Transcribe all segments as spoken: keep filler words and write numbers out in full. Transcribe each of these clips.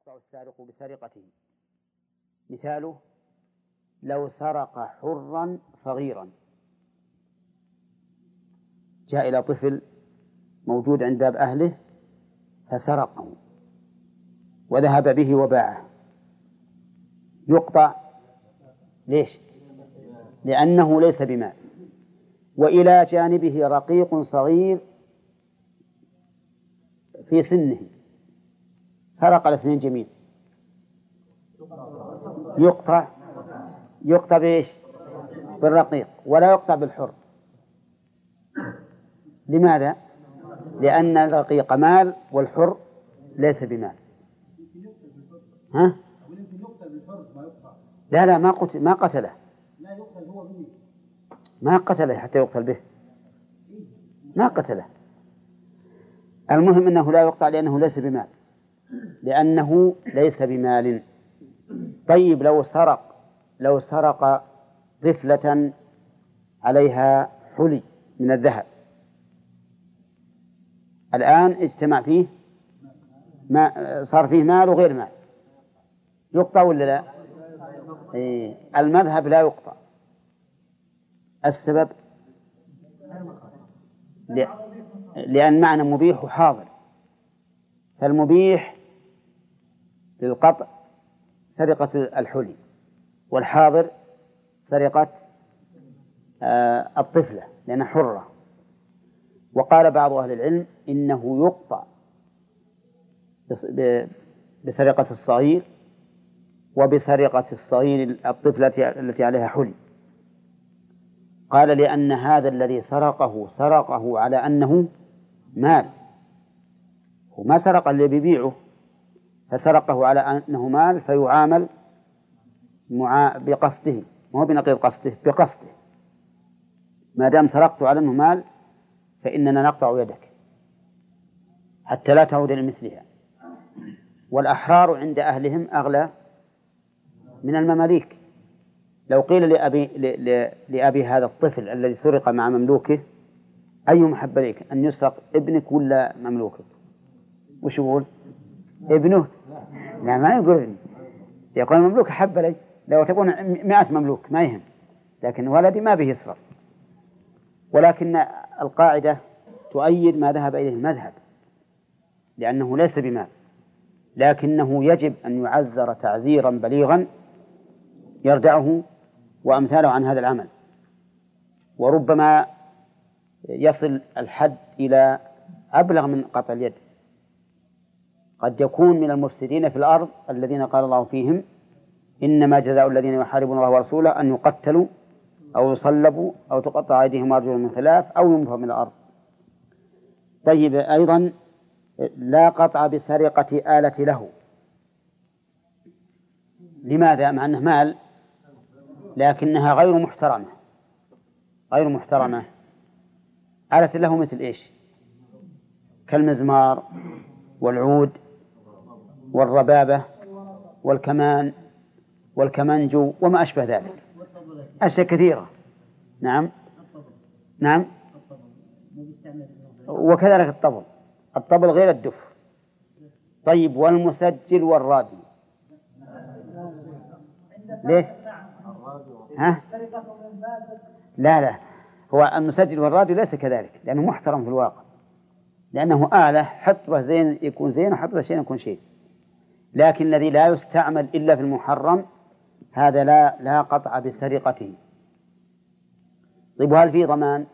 يقطع السارق بسرقته. مثاله: لو سرق حرا صغيرا، جاء إلى طفل موجود عند باب أهله فسرقه وذهب به وباعه، يقطع. ليش؟ لأنه ليس بمال. وإلى جانبه رقيق صغير في سنه سرق الاثنين جميع، يقطع. يقطع بإيش؟ بالرقيق، ولا يقطع بالحر. لماذا؟ لأن الرقيق مال والحر ليس بمال. ها؟ لا لا ما قتل ما قتله ما قتله حتى يقتل به، ما قتله. المهم أنه لا يقطع لأنه ليس بمال، لأنه ليس بمال. طيب لو سرق لو سرق طفلة عليها حلي من الذهب، الآن اجتمع فيه ما صار فيه مال وغير مال، يقطع ولا لا؟ إيه. المذهب لا يقطع. السبب لأن معنى مبيح وحاضر، فالمبيح للقطع سرقة الحلي، والحاضر سرقة آه الطفلة لأنها حرة. وقال بعض أهل العلم إنه يقطع بسرقة الصغير وبسرقة الصغير الطفلة التي عليها حلي. قال لأن هذا الذي سرقه سرقه على أنه مال، وما سرق اللي بيبيعه، فسرقه على أنه مال فيعامل معا... بقصده، مو بنقيض قصده، بقصده. ما دام سرقت على أنه مال فإننا نقطع يدك حتى لا تعود لمثلها. والأحرار عند أهلهم أغلى من المماليك. لو قيل لأبي, ل... لأبي هذا الطفل الذي سرق مع مملوكه: أي محب لك أن يسرق ابنك ولا مملوكك؟ وش يقول؟ ابنه. لا ما يقول، يقول مملوك أحب لي، لو تكون مئة مملوك ما يهم، لكن ولدي ما به يسرق. ولكن القاعدة تؤيد ما ذهب إليه المذهب، لأنه ليس بمال، لكنه يجب أن يعزر تعزيرا بليغا يردعه وأمثاله عن هذا العمل. وربما يصل الحد إلى أبلغ من قطع اليد. قد يكون من المفسدين في الأرض الذين قال الله فيهم: إنما جزاء الذين يحاربون الله ورسوله أن يقتلوا أو يصلبوا أو تقطع أيديهم وأرجلهم من خلاف أو ينفوا من الأرض. طيب أيضا لا قطع بسرقة آلة له. لماذا؟ مع أنه مال لكنها غير محترمة. غير محترمة. آلة له مثل إيش؟ كالمزمار والعود والربابة والكمان والكمنجو وما أشبه ذلك، أشياء كثيرة. نعم نعم وكذلك الطبل. الطبل غير الدف. طيب والمسجل والراديو ليش؟ ها؟ لا لا هو المسجل والراديو ليس كذلك، لأنه محترم في الواقع، لأنه آلة حطبة زين يكون زين وحطبة شين يكون شين. لكن الذي لا يستعمل إلا في المحرم هذا لا لا قطع بسرقته. طيب وهل فيه ضمان؟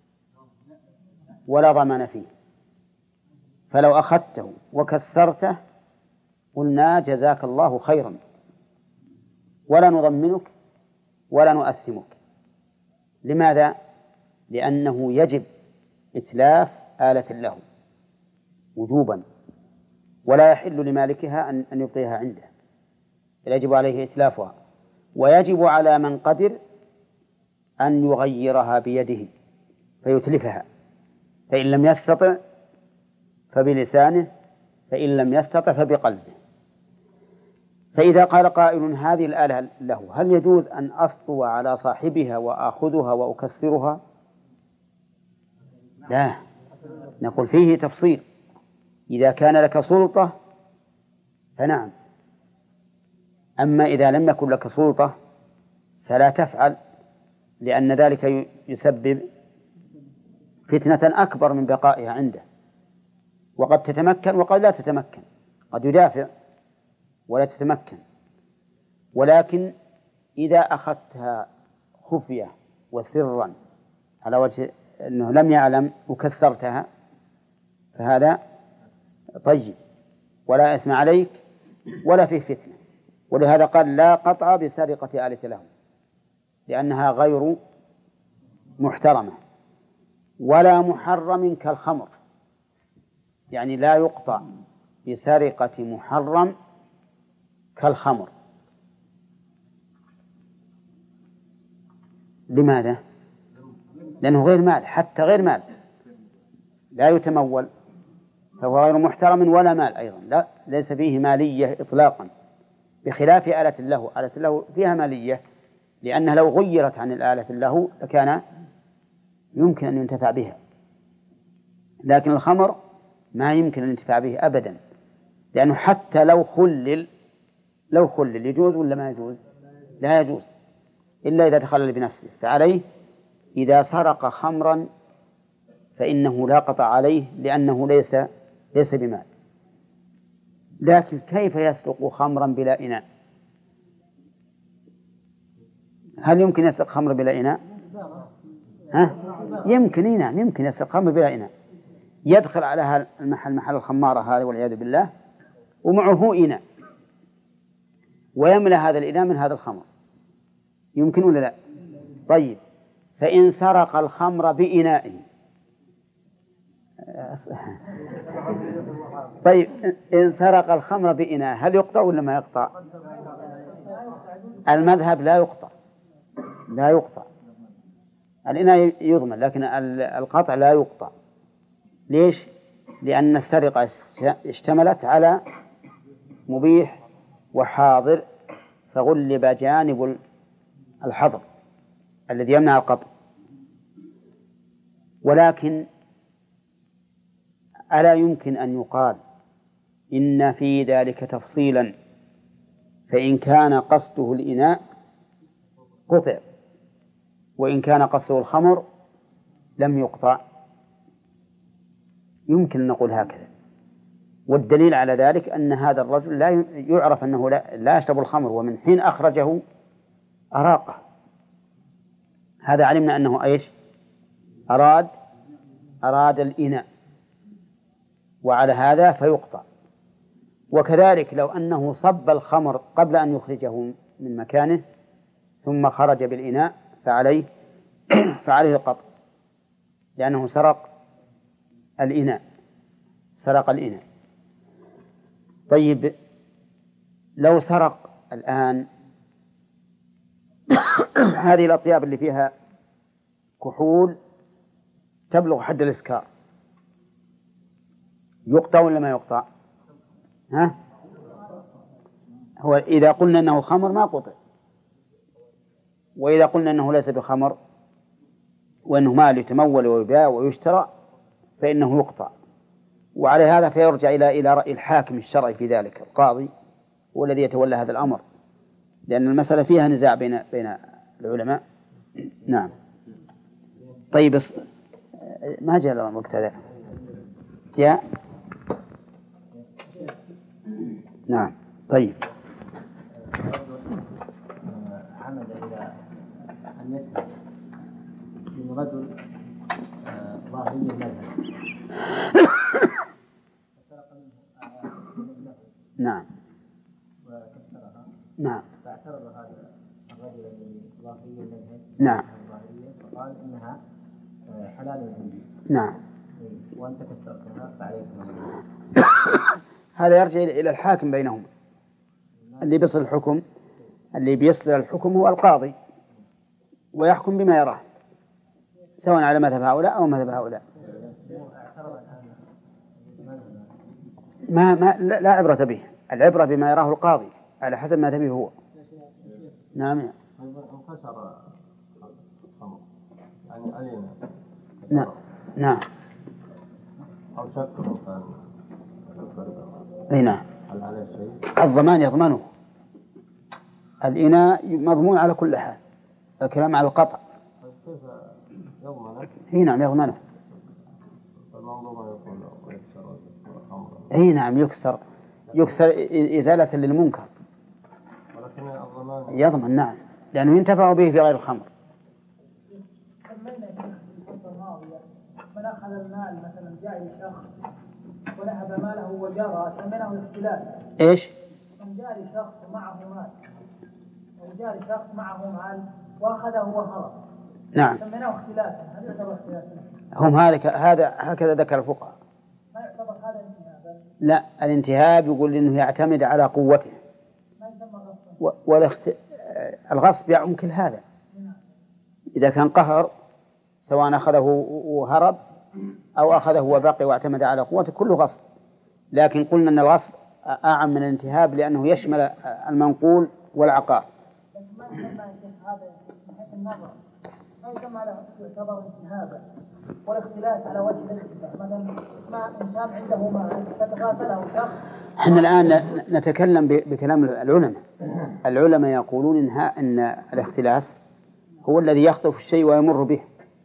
ولا ضمان فيه. فلو أخذته وكسرته قلنا جزاك الله خيرا، ولا نضمنك ولا نؤثمك. لماذا؟ لأنه يجب إتلاف آلة له وجوبا، ولا يحل لمالكها أن يبقيها عنده، يجب عليه إتلافها. ويجب على من قدر أن يغيرها بيده فيتلفها، فإن لم يستطع فبلسانه، فإن لم يستطع فبقلبه. فإذا قال قائل هذه الآلة له هل يجوز أن أسطو على صاحبها وآخذها وأكسرها؟ لا، نقول فيه تفصيل. إذا كان لك سلطة فنعم، أما إذا لم يكن لك سلطة فلا تفعل، لأن ذلك يسبب فتنة أكبر من بقائها عنده، وقد تتمكن وقد لا تتمكن، قد يدافع ولا تتمكن. ولكن إذا أخذتها خفية وسرا على وجه أنه لم يعلم وكسرتها فهذا طيب ولا إثم عليك ولا فيه فتنة. ولهذا قال لا قطع بسرقة آلة له، لأنها غير محترمة، ولا محرم كالخمر، يعني لا يقطع بسرقة محرم كالخمر. لماذا؟ لأنه غير مال، حتى غير مال لا يتمول، فهو غير محترم ولا مال أيضا، لا ليس فيه مالية إطلاقا، بخلاف آلة له. آلة له فيها مالية، لأنها لو غيرت عن الآلة له لكان يمكن أن ينتفع بها، لكن الخمر ما يمكن الانتفاع به أبدا، لأنه حتى لو خلل لو خلل يجوز ولا ما يجوز؟ لا يجوز إلا إذا تخلل بنفسه. فعليه إذا سرق خمرا فإنه لا قطع عليه، لأنه ليس ليس بمال. لكن كيف يسرق خمرا بلا إناء؟ هل يمكن يسرق خمر بلا إناء؟ ها؟ يمكن إناء، يمكن يسرق خمر بلا إناء، يدخل على المحل محل الخمارة هذا والعياذ بالله ومعه إناء ويملأ هذا الإناء من هذا الخمر، يمكن ولا لا؟ طيب، فإن سرق الخمر بإنائه طيب إن سرق الخمر بإناء هل يقطع ولا ما يقطع؟ المذهب لا يقطع، لا يقطع، الإناء يضمن لكن القطع لا يقطع. ليش؟ لأن السرقة اشتملت على مبيح وحاضر، فغلب جانب الحظر الذي يمنع القطع. ولكن ألا يمكن أن يقال إن في ذلك تفصيلا، فإن كان قصده الإناء قطع، وإن كان قصده الخمر لم يقطع؟ يمكن أن نقول هكذا. والدليل على ذلك أن هذا الرجل لا يعرف أنه لا, لا يشرب الخمر، ومن حين أخرجه أراقه، هذا علمنا أنه إيش؟ أراد أراد الإناء، وعلى هذا فيقطع. وكذلك لو أنه صب الخمر قبل أن يخرجه من مكانه ثم خرج بالإناء فعليه فعليه القطع، لأنه سرق الإناء سرق الإناء. طيب، لو سرق الآن هذه الأطياب اللي فيها كحول تبلغ حد الإسكار، يقطع ولا ما يقطع؟ ها؟ هو إذا قلنا أنه خمر ما قطع، وإذا قلنا أنه ليس بخمر وأنه مال يتمول ويباع ويشترى فإنه يقطع. وعلى هذا فيرجع إلى إلى رأي الحاكم الشرعي في ذلك، القاضي هو الذي يتولى هذا الأمر، لأن المسألة فيها نزاع بين بين العلماء. نعم. طيب، ما جاء الوقت هذا؟ جاء؟ نعم. طيب. عمد إلى أن يسمع من رجل ظاهري المذهب فسرق منه آيات نعم وكسرها، نعم، فاعترض هذا الرجل الذي ظاهري المذهب نعم، وقال إنها حلال عندي، نعم، وأنت كسرتها فعليك. هذا يرجع إلى الحاكم بينهم، اللي بيصل الحكم اللي بيصل الحكم هو القاضي، ويحكم بما يراه سواء على مذهب هؤلاء أو مذهب هؤلاء. ما ما لا, لا عبرة به، العبرة بما يراه القاضي على حسب مذهبه هو. نعم. نعم. نعم. أو شك كان أي نعم. هل عليه شيء؟ الضمان يضمنه، الإناء مضمون على كل حال، الكلام على القطع. كيف يضمنه؟ اي نعم يضمنه. المنظومة يقول ويكسر الخمر. اي نعم يكسر، يكسر إزالة للمنكر. ولكن الضمان يضمن نعم، لأنه ينتفع به في غير الخمر. من أخذ المال مثلا جاء شخص ونهب ماله وجرى سميناه الاختلاس. إيش؟ من جاء شخص معه مال وجاء شخص معه مال وأخذه وهرب. نعم. سميناه اختلاسا، هل يعتبر اختلاسا؟ هم هذا هذا هكذا ذكر الفقهاء. ما يعتبر هذا انتهابا؟ لا، الانتهاب يقول إنه يعتمد على قوته. ما يسمى غصبا. والاخت... الغصب يعم كل هذا. إذا كان قهر سواء أخذه وهرب أو أخذه وبقي واعتمد على قوته كله غصب، لكن قلنا أن الغصب أعم من الانتهاب لأنه يشمل المنقول والعقار. لكن ما يسمى هذا من حيث النظر، ما يسمى له يعتبر انتهابا والاختلاس على وجه الاختلاف. مثلا ما إنسان عنده مال فتغافله شخص. احنا الآن نتكلم بكلام العلماء. العلماء يقولون إنها أن الاختلاس هو الذي يخطف الشيء ويمر به،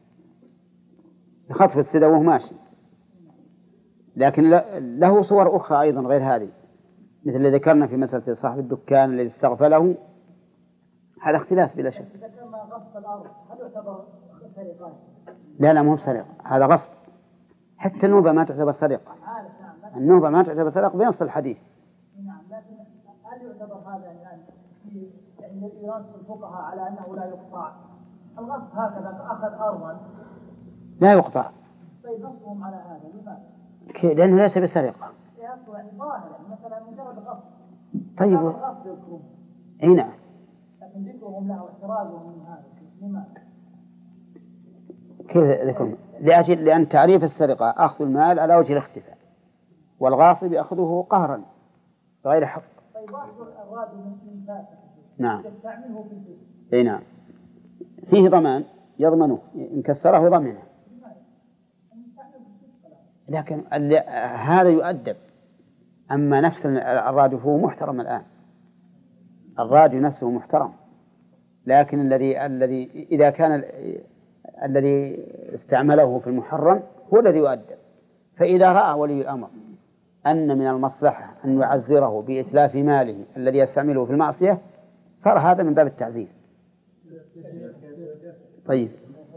يخطف السدى وهو ماشي. لكن له صور أخرى أيضا غير هذه، مثل اللي ذكرنا في مسألة صاحب الدكان الذي استغفله، هذا اختلاس بلا شك. إذا كان غصب الأرض هل يعتبر سرقة؟ لا لا، مو بسرقة، هذا غصب. حتى النوبة ما تعتبر سرقة. النوبة ما تعتبر سرقة بنص الحديث. نعم، لكن هل يعتبر هذا يعني في يعني يراد الفقهاء على أنه لا يقطع؟ الغصب هكذا أخذ أرضا لا يقطع. طيب غصبهم على هذا لماذا؟ لأنه ليس بسرقة. يعني ظاهرا مثلا مجرد غصب. طيب. الغصب يذكرون. أي نعم. لكن ذكرهم له احترازهم من هذا لماذا؟ كيف ذكرهم؟ لأجل لأن تعريف السرقة أخذ المال على وجه الاختفاء، والغاصب يأخذه قهرا غير حق. طيب واحد الراد من فاسد. نعم. يستعمله في الجسم. أي نعم. فيه ضمان يضمنه، إن كسره ضمنه. لكن هذا يؤدب. أما نفس الرادي هو محترم الآن، الرادي نفسه محترم، لكن الذي الذي إذا كان الذي استعمله في المحرم هو الذي يؤدب. فإذا رأى ولي الأمر أن من المصلحة أن يعزره بإتلاف ماله الذي يستعمله في المعصية صار هذا من باب التعزير. طيب.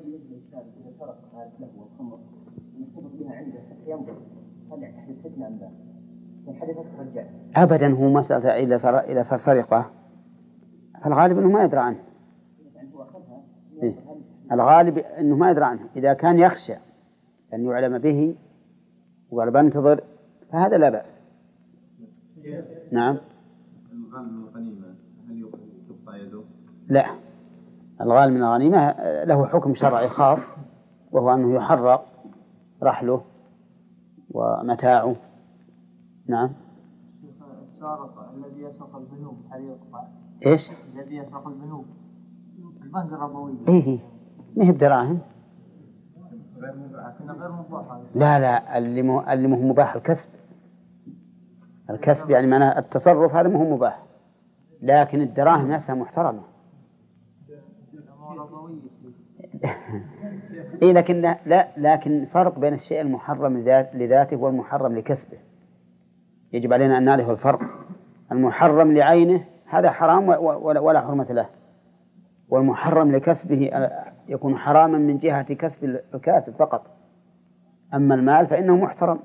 أبدا هو مسألة إذا صار إذا صار سرقة فالغالب أنه ما يدرى عنه. إيه؟ الغالب أنه ما يدرى عنه. إذا كان يخشى أن يعلم به وقال بنتظر فهذا لا بأس. نعم. الغالب من الغنيمة هل يقطع يده؟ لا، الغالب من الغنيمة له حكم شرعي خاص، وهو أنه يحرق رحله ومتاعه. نعم. السارق الذي يسرق البنوك هل يقطع؟ إيش؟ الذي يسرق البنوك البنك الربوي. إيه ما هي بدراهم. غير مباح. غير مباح. لا لا، اللي مو اللي مو مباح الكسب. الكسب يعني معناه التصرف هذا مو مباح، لكن الدراهم نفسها محترمة. إيه لكن لا, لا لكن فرق بين الشيء المحرم لذاته والمحرم لكسبه. يجب علينا أن نعرف الفرق. المحرم لعينه هذا حرام ولا حرمة له، والمحرم لكسبه يكون حراما من جهة كسب الكاسب فقط. أما المال فإنه محترم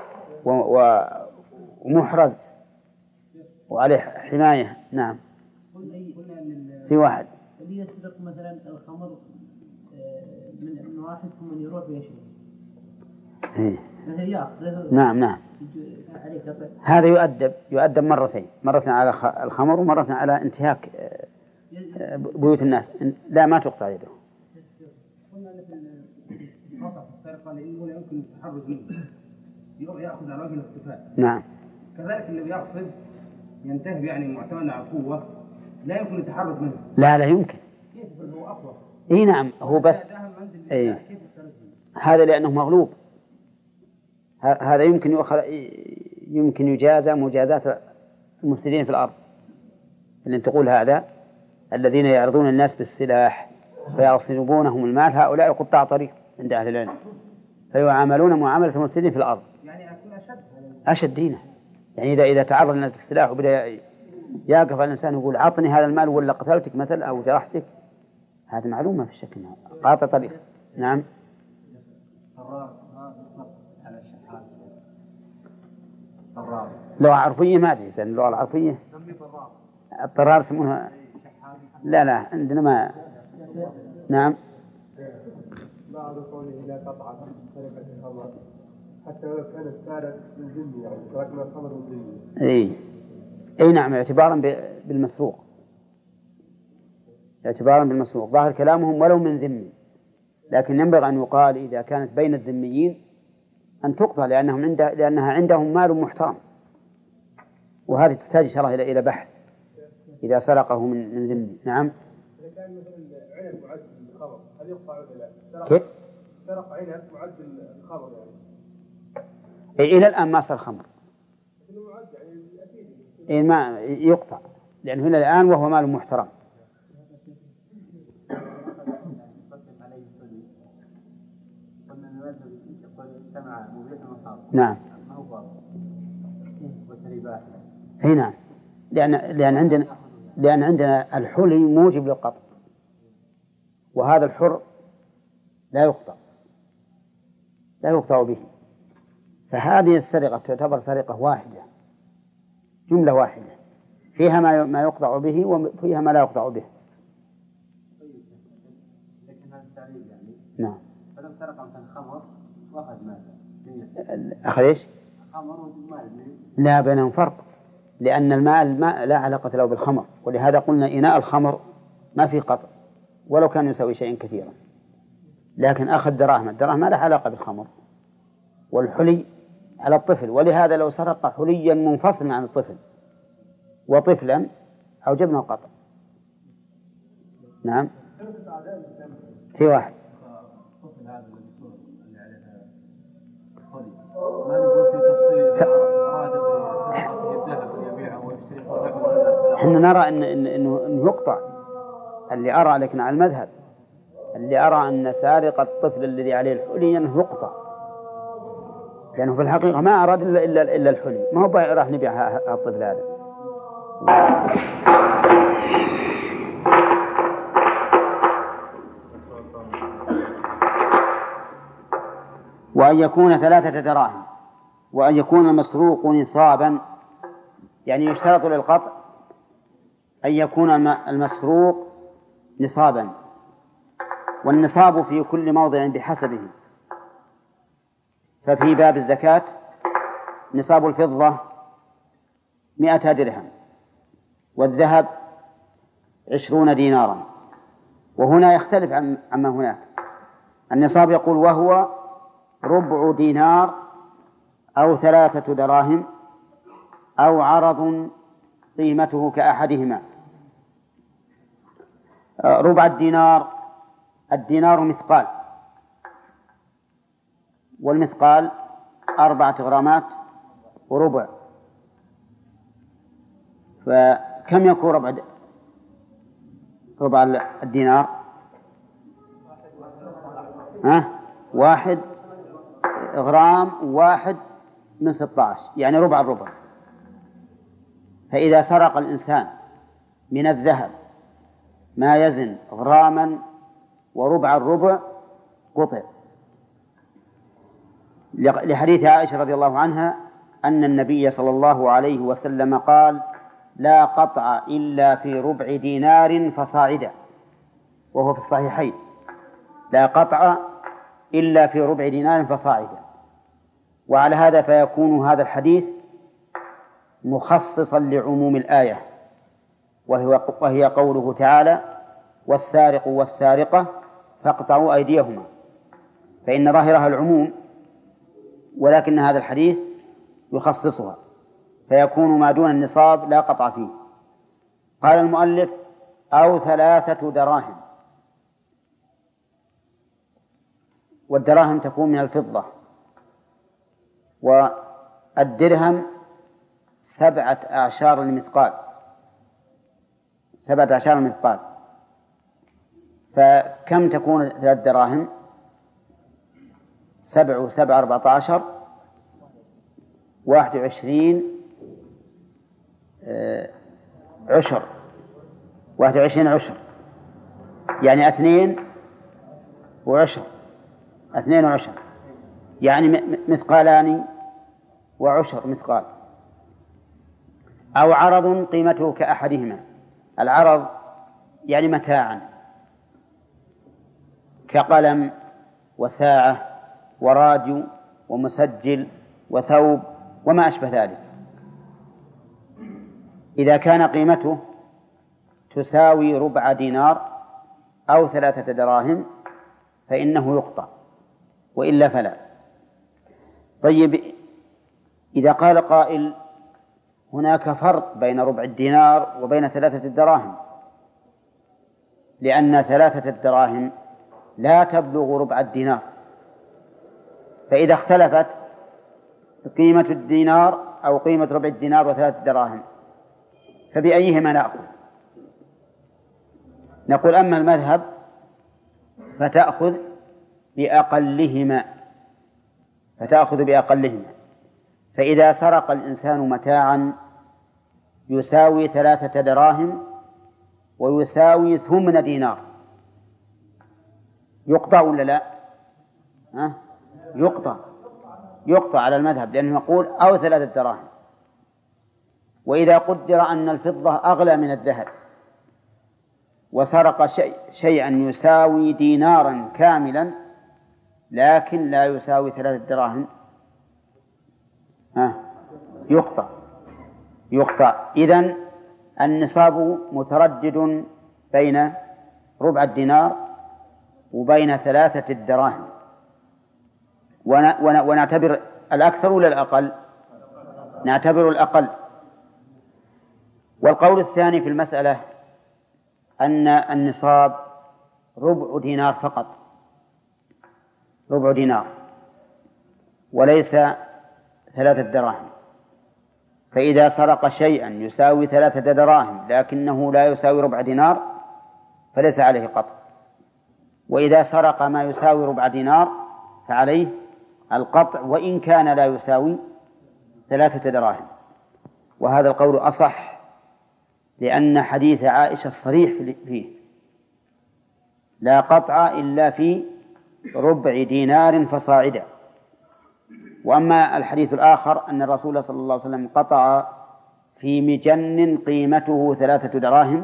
ومحرز وعليه حماية. نعم. في واحد اللي يسرق مثلا الخمر من واحد ثم يروح ويشرب. إيه. يأخذ. نعم نعم. هذا يؤدب يؤدب مرتين، مرة على الخمر ومرة على انتهاك بيوت الناس. لا ما تقطع يده. قلنا في خطأ السرقة لأنه لا يمكن التحرز منه، يأخذ على وجه الاختفاء. نعم. كذلك اللي بيقصد ينتهب يعني معتمد على القوة لا يمكن التحرز منه. لا لا يمكن. كيف هو أقوى؟ إيه نعم هو بس. إيه. هذا لأنه مغلوب. هذا يمكن يؤخذ يمكن يجازى مجازات المفسدين في الأرض. اللي تقول هذا الذين يعرضون الناس بالسلاح فيغصبونهم المال، هؤلاء قطاع طريق عند أهل العلم، فيعاملون معاملة المفسدين في الأرض. يعني أكون أشد أشد دينا. يعني إذا إذا تعرض الناس بالسلاح وبدأ يقف الإنسان يقول عطني هذا المال ولا قتلتك مثلا أو جرحتك، هذا معلومة في الشك أنها قاطع طريق. نعم. لغة عرفية ما أدري، اللغة العرفية الطرار يسمونها. لا لا عندنا ما. نعم. بعض قوله لا تقطع سرقة الخمر حتى لو كان السارق من ذمي، يعني تركنا الخمر من ذمي. اي اي نعم، اعتبارا بالمسروق، اعتبارا بالمسروق. ظاهر كلامهم ولو من ذمي، لكن ينبغي أن يقال إذا كانت بين الذميين أن تقطع، لأنهم عنده لأنها عندهم مال محترم، وهذه تحتاج إن شاء الله إلى إلى بحث إذا سرقه من من ذمي. نعم. إذا كان مثلا عنب معد الخمر هل يقطع ولا لا؟ كيف؟ سرق عنب معد الخمر يعني. إيه إلى الآن ما صار خمر. لكنه معد يعني أكيد. إيه ما يقطع، لأنه إلى الآن وهو مال محترم. نعم. اي نعم، لأن لأن عندنا لأن عندنا الحلي موجب للقطع، وهذا الحر لا يقطع لا يقطع به، فهذه السرقة تعتبر سرقة واحدة، جملة واحدة فيها ما ما يقطع به وفيها ما لا يقطع به. نعم. فلو سرق مثلا خمر واخذ مال أخذ إيش؟ خمر ومال. لا، بينهم فرق، لأن المال ما لا علاقة له بالخمر، ولهذا قلنا إناء الخمر ما في قطع ولو كان يسوي شيئا كثيرا، لكن أخذ دراهم، الدراهم ما له علاقة بالخمر، والحلي على الطفل، ولهذا لو سرق حليا منفصلا عن الطفل وطفلا أوجبنا القطع. نعم. في واحد احنا نرى إن إن إنه إنه يقطع، اللي أرى، لكن على المذهب اللي أرى أن سارق الطفل الذي عليه الحلي أنه يقطع، لأنه في الحقيقة ما أراد إلا إلا إلا الحلي، ما هو راح نبيع الطفل هذا. وأن يكون ثلاثة دراهم، وأن يكون المسروق نصابا، يعني يشترط للقطع أن يكون المسروق نصابا، والنصاب في كل موضع بحسبه. ففي باب الزكاة نصاب الفضة مئة درهم، والذهب عشرون دينارا، وهنا يختلف عما هناك. النصاب يقول وهو ربع دينار أو ثلاثة دراهم أو عرض قيمته كأحدهما. ربع الدينار، الدينار مثقال، والمثقال أربعة غرامات وربع، فكم يكون ربع ربع الدينار؟ ها؟ واحد غرام واحد من ستة عشر، يعني ربع الربع. فإذا سرق الإنسان من الذهب ما يزن غراما وربع الربع قطع، لحديث عائشة رضي الله عنها أن النبي صلى الله عليه وسلم قال لا قطع إلا في ربع دينار فصاعدا، وهو في الصحيحين، لا قطع إلا في ربع دينار فصاعدا. وعلى هذا فيكون هذا الحديث مخصصا لعموم الآية، وهي قوله تعالى والسارق والسارقة فاقطعوا أيديهما، فإن ظاهرها العموم، ولكن هذا الحديث يخصصها، فيكون ما دون النصاب لا قطع فيه. قال المؤلف أو ثلاثة دراهم، والدراهم تكون من الفضة، والدرهم سبعة أعشار المثقال، سبعة عشر مثقال. فكم تكون ثلاث دراهم؟ سبع وسبع أربعة عشر، واحد وعشرين عشر، واحد وعشرين عشر، يعني اثنين وعشر، اثنين وعشر، يعني مثقالان وعشر مثقال. أو عرض قيمته كأحدهما. العرض يعني متاعا كقلم وساعة وراديو ومسجل وثوب وما أشبه ذلك. إذا كان قيمته تساوي ربع دينار أو ثلاثة دراهم فإنه يقطع، وإلا فلا. طيب، إذا قال قائل هناك فرق بين ربع الدينار وبين ثلاثة الدراهم، لأن ثلاثة الدراهم لا تبلغ ربع الدينار، فإذا اختلفت قيمة الدينار أو قيمة ربع الدينار وثلاثة دراهم فبأيهما نأخذ؟ نقول أما المذهب فتأخذ بأقلهما، فتأخذ بأقلهما. فإذا سرق الإنسان متاعا يساوي ثلاثة دراهم ويساوي ثمن دينار يقطع ولا لا؟ ها؟ يقطع، يقطع على المذهب، لأنه يقول أو ثلاثة دراهم. وإذا قدر أن الفضة أغلى من الذهب وسرق شيء شيئا يساوي دينارا كاملا لكن لا يساوي ثلاثة دراهم، ها؟ يقطع، يقطع. إذن النصاب متردد بين ربع الدينار وبين ثلاثة الدراهم، ونعتبر الأكثر ولا الأقل؟ نعتبر الأقل. والقول الثاني في المسألة أن النصاب ربع دينار فقط، ربع دينار وليس ثلاثة دراهم. فإذا سرق شيئا يساوي ثلاثة دراهم لكنه لا يساوي ربع دينار فليس عليه قطع، وإذا سرق ما يساوي ربع دينار فعليه القطع وإن كان لا يساوي ثلاثة دراهم. وهذا القول أصح، لأن حديث عائشة الصريح فيه لا قطع إلا في ربع دينار فصاعدا. وأما الحديث الآخر أن الرسول صلى الله عليه وسلم قطع في مجن قيمته ثلاثة دراهم،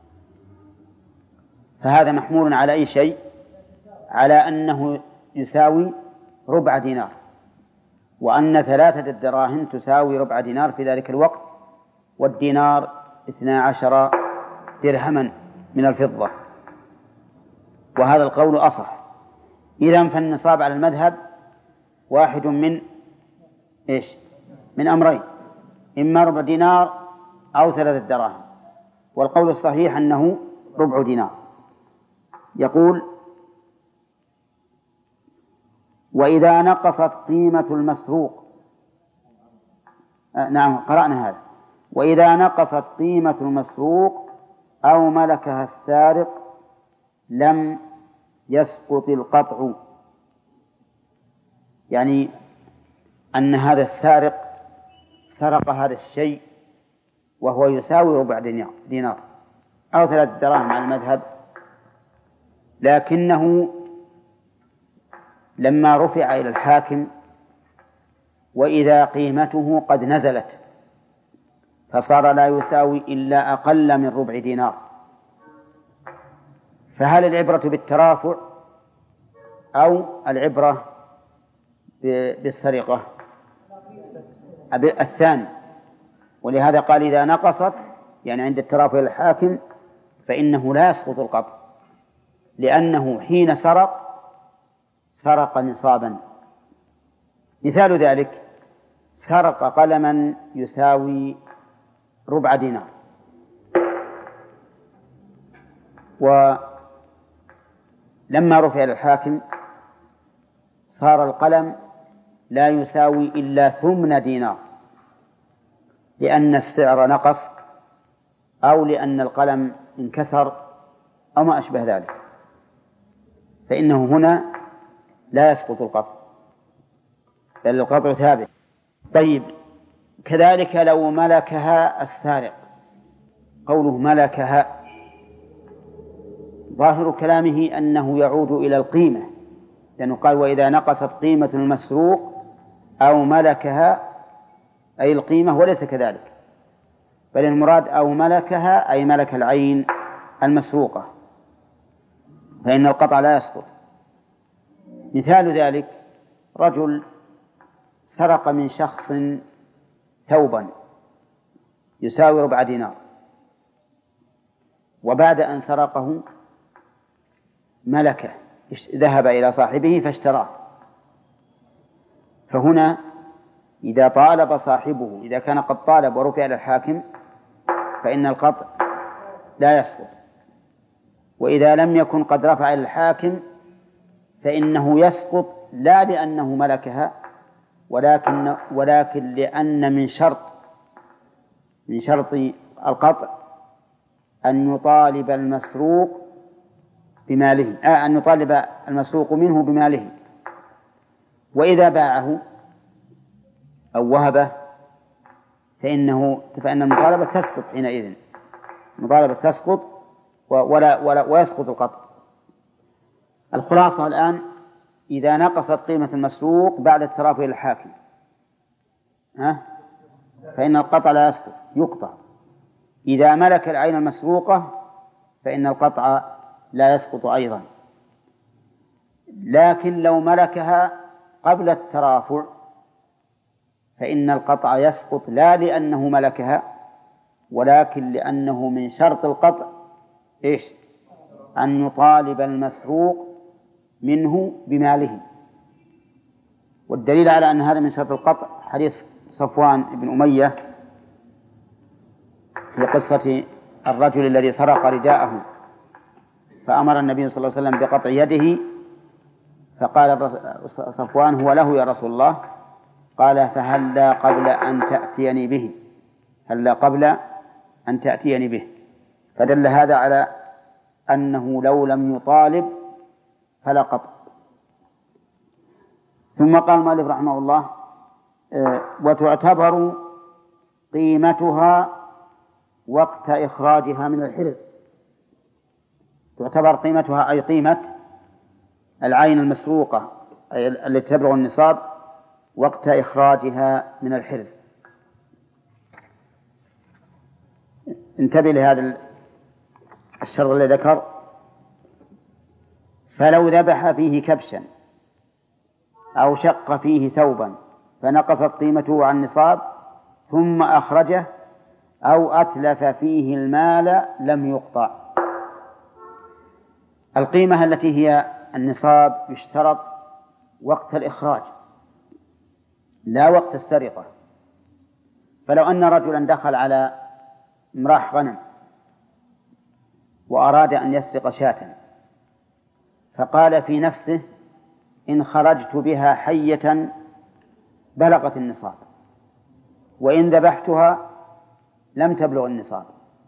فهذا محمول على أي شيء؟ على أنه يساوي ربع دينار، وأن ثلاثة الدراهم تساوي ربع دينار في ذلك الوقت، والدينار اثنا عشر درهما من الفضة. وهذا القول أصح. إذن فالنصاب على المذهب واحد من إيش؟ من أمرين، إما ربع دينار أو ثلاثة دراهم، والقول الصحيح أنه ربع دينار. يقول: وإذا نقصت قيمة المسروق، آه نعم قرأنا هذا، وإذا نقصت قيمة المسروق أو ملكها السارق لم يسقط القطع، يعني أن هذا السارق سرق هذا الشيء وهو يساوي ربع دينار أو ثلاثة دراهم على المذهب، لكنه لما رفع إلى الحاكم وإذا قيمته قد نزلت فصار لا يساوي إلا أقل من ربع دينار، فهل العبرة بالترافع أو العبرة بالسرقة؟ الثاني. ولهذا قال إذا نقصت، يعني عند الترافع الحاكم، فإنه لا يسقط القطع، لأنه حين سرق سرق نصابا. مثال ذلك: سرق قلما يساوي ربع دينار، ولما رفع إلى الحاكم صار القلم لا يساوي إلا ثمن دينار، لأن السعر نقص أو لأن القلم انكسر أو ما أشبه ذلك، فإنه هنا لا يسقط القطع، بل القطع ثابت. طيب، كذلك لو ملكها السارق، قوله ملكها ظاهر كلامه أنه يعود إلى القيمة، لأنه قال وإذا نقصت قيمة المسروق أو ملكها أي القيمة، وليس كذلك، بل المراد أو ملكها أي ملك العين المسروقة، فإن القطع لا يسقط. مثال ذلك رجل سرق من شخص ثوبا يساوي ربع دينار، وبعد أن سرقه ملكه، ذهب إلى صاحبه فاشتراه، فهنا إذا طالب صاحبه، إذا كان قد طالب ورفع إلى الحاكم فإن القطع لا يسقط، وإذا لم يكن قد رفع إلى الحاكم فإنه يسقط، لا لأنه ملكها، ولكن ولكن لأن من شرط من شرط القطع أن يطالب المسروق بماله، آه أن يطالب المسروق منه بماله، وإذا باعه أو وهبه فإنه فإن المطالبة تسقط حينئذ، المطالبة تسقط ولا ولا ويسقط القطع. الخلاصة الآن إذا نقصت قيمة المسروق بعد الترافع إلى الحاكم ها فإن القطع لا يسقط، يقطع. إذا ملك العين المسروقة فإن القطع لا يسقط أيضا، لكن لو ملكها قبل الترافع فإن القطع يسقط، لا لأنه ملكها، ولكن لأنه من شرط القطع إيش؟ أن يطالب المسروق منه بماله. والدليل على أن هذا من شرط القطع حديث صفوان بن أمية في قصة الرجل الذي سرق رداءه فأمر النبي صلى الله عليه وسلم بقطع يده، فقال صفوان هو له يا رسول الله، قال فهلا قبل أن تأتيني به، هلا قبل أن تأتيني به، فدل هذا على أنه لو لم يطالب فلا قطع. ثم قال المؤلف رحمه الله وتعتبر قيمتها وقت إخراجها من الحرز. تعتبر قيمتها أي قيمة العين المسروقة التي تبلغ النصاب وقت إخراجها من الحرز. انتبه لهذا الشرط الذي ذكر، فلو ذبح فيه كبشا أو شق فيه ثوبا فنقصت قيمته عن النصاب ثم أخرجه أو أتلف فيه المال لم يقطع. القيمة التي هي النصاب يشترط وقت الإخراج لا وقت السرقة. فلو أن رجلا دخل على امراح غنم وأراد أن يسرق شاة فقال في نفسه إن خرجت بها حية بلغت النصاب، وإن ذبحتها لم تبلغ النصاب،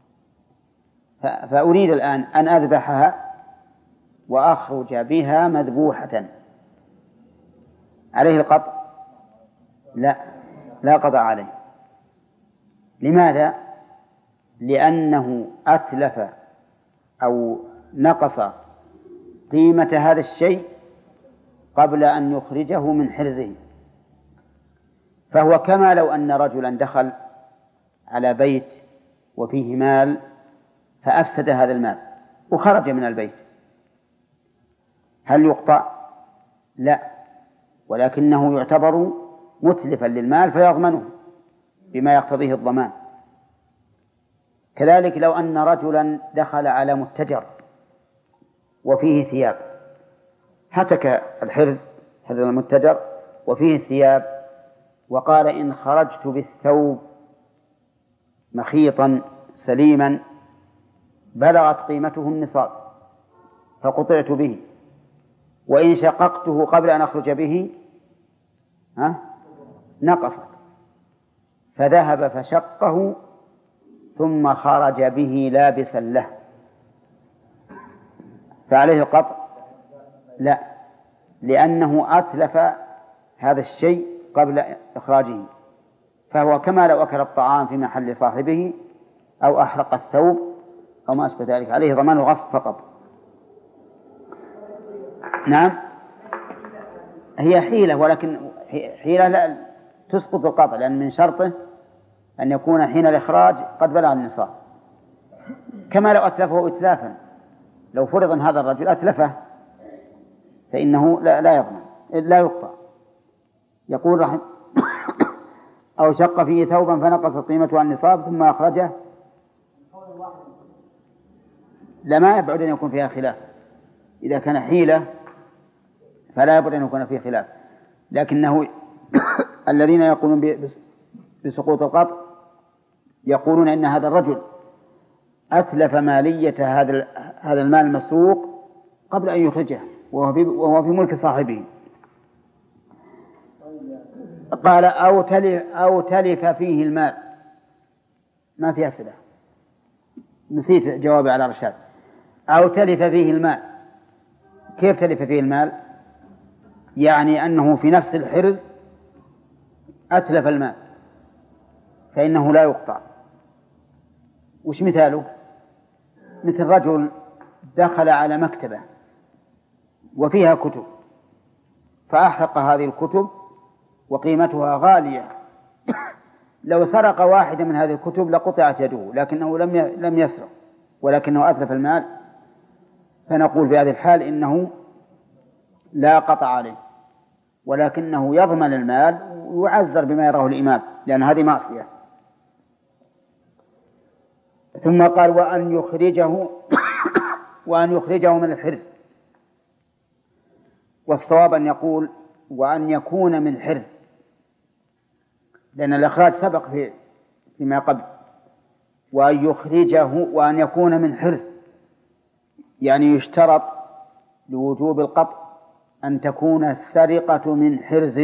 فأريد الآن أن أذبحها وأخرج بها مذبوحة، عليه القطع؟ لا، لا قطع عليه. لماذا؟ لأنه أتلف أو نقص قيمة هذا الشيء قبل أن يخرجه من حرزه. فهو كما لو أن رجلا دخل على بيت وفيه مال فأفسد هذا المال وخرج من البيت، هل يقطع؟ لا، ولكنه يعتبر متلفا للمال فيضمنه بما يقتضيه الضمان. كذلك لو أن رجلا دخل على متجر وفيه ثياب، هتك الحرز حرز المتجر وفيه ثياب، وقال إن خرجت بالثوب مخيطا سليما بلغت قيمته النصاب فقطعت به، وإن شققته قبل أن أخرج به ها نقصت، فذهب فشقه ثم خرج به لابسا له فعليه القطع؟ لا، لأنه أتلف هذا الشيء قبل إخراجه، فهو كما لو أكل الطعام في محل صاحبه أو أحرق الثوب أو ما أشبه ذلك، عليه ضمان الغصب فقط. نعم، هي حيلة، ولكن حيلة لا تسقط القطع، لأن من شرطه أن يكون حين الإخراج قد بلغ النصاب، كما لو أتلفه إتلافا. لو فرض أن هذا الرجل أتلفه فإنه لا, لا يضمن، لا يقطع. يقول رحمه أو شق فيه ثوبا فنقصت قيمته عن النصاب ثم أخرجه، لما يبعد أن يكون فيها خلاف. إذا كان حيلة فلا يبعد أن يكون فيه خلاف، لكنه الذين يقولون بسقوط القطع يقولون إن هذا الرجل أتلف مالية هذا هذا المال المسروق قبل أن يخرجه وهو في, وهو في ملك صاحبه. قال أو تلف, أو تلف فيه المال. ما في أسئلة، نسيت جوابي على رشاد. أو تلف فيه المال، كيف تلف فيه المال؟ يعني أنه في نفس الحرز أتلف المال فإنه لا يقطع. وش مثاله؟ مثل رجل دخل على مكتبة وفيها كتب فأحرق هذه الكتب وقيمتها غالية، لو سرق واحدة من هذه الكتب لقطعت يده، لكنه لم لم يسرق ولكنه أتلف المال، فنقول في هذه الحال إنه لا قطع عليه، ولكنه يضمن المال ويعزر بما يراه الإمام، لأن هذه معصية. ثم قال وأن يخرجه وأن يخرجه من الحرز، والصواب أن يقول وأن يكون من حرز، لأن الإخراج سبق في فيما قبل. وأن يخرجه وأن يكون من حرز، يعني يشترط لوجوب القطع أن تكون السرقة من حرز،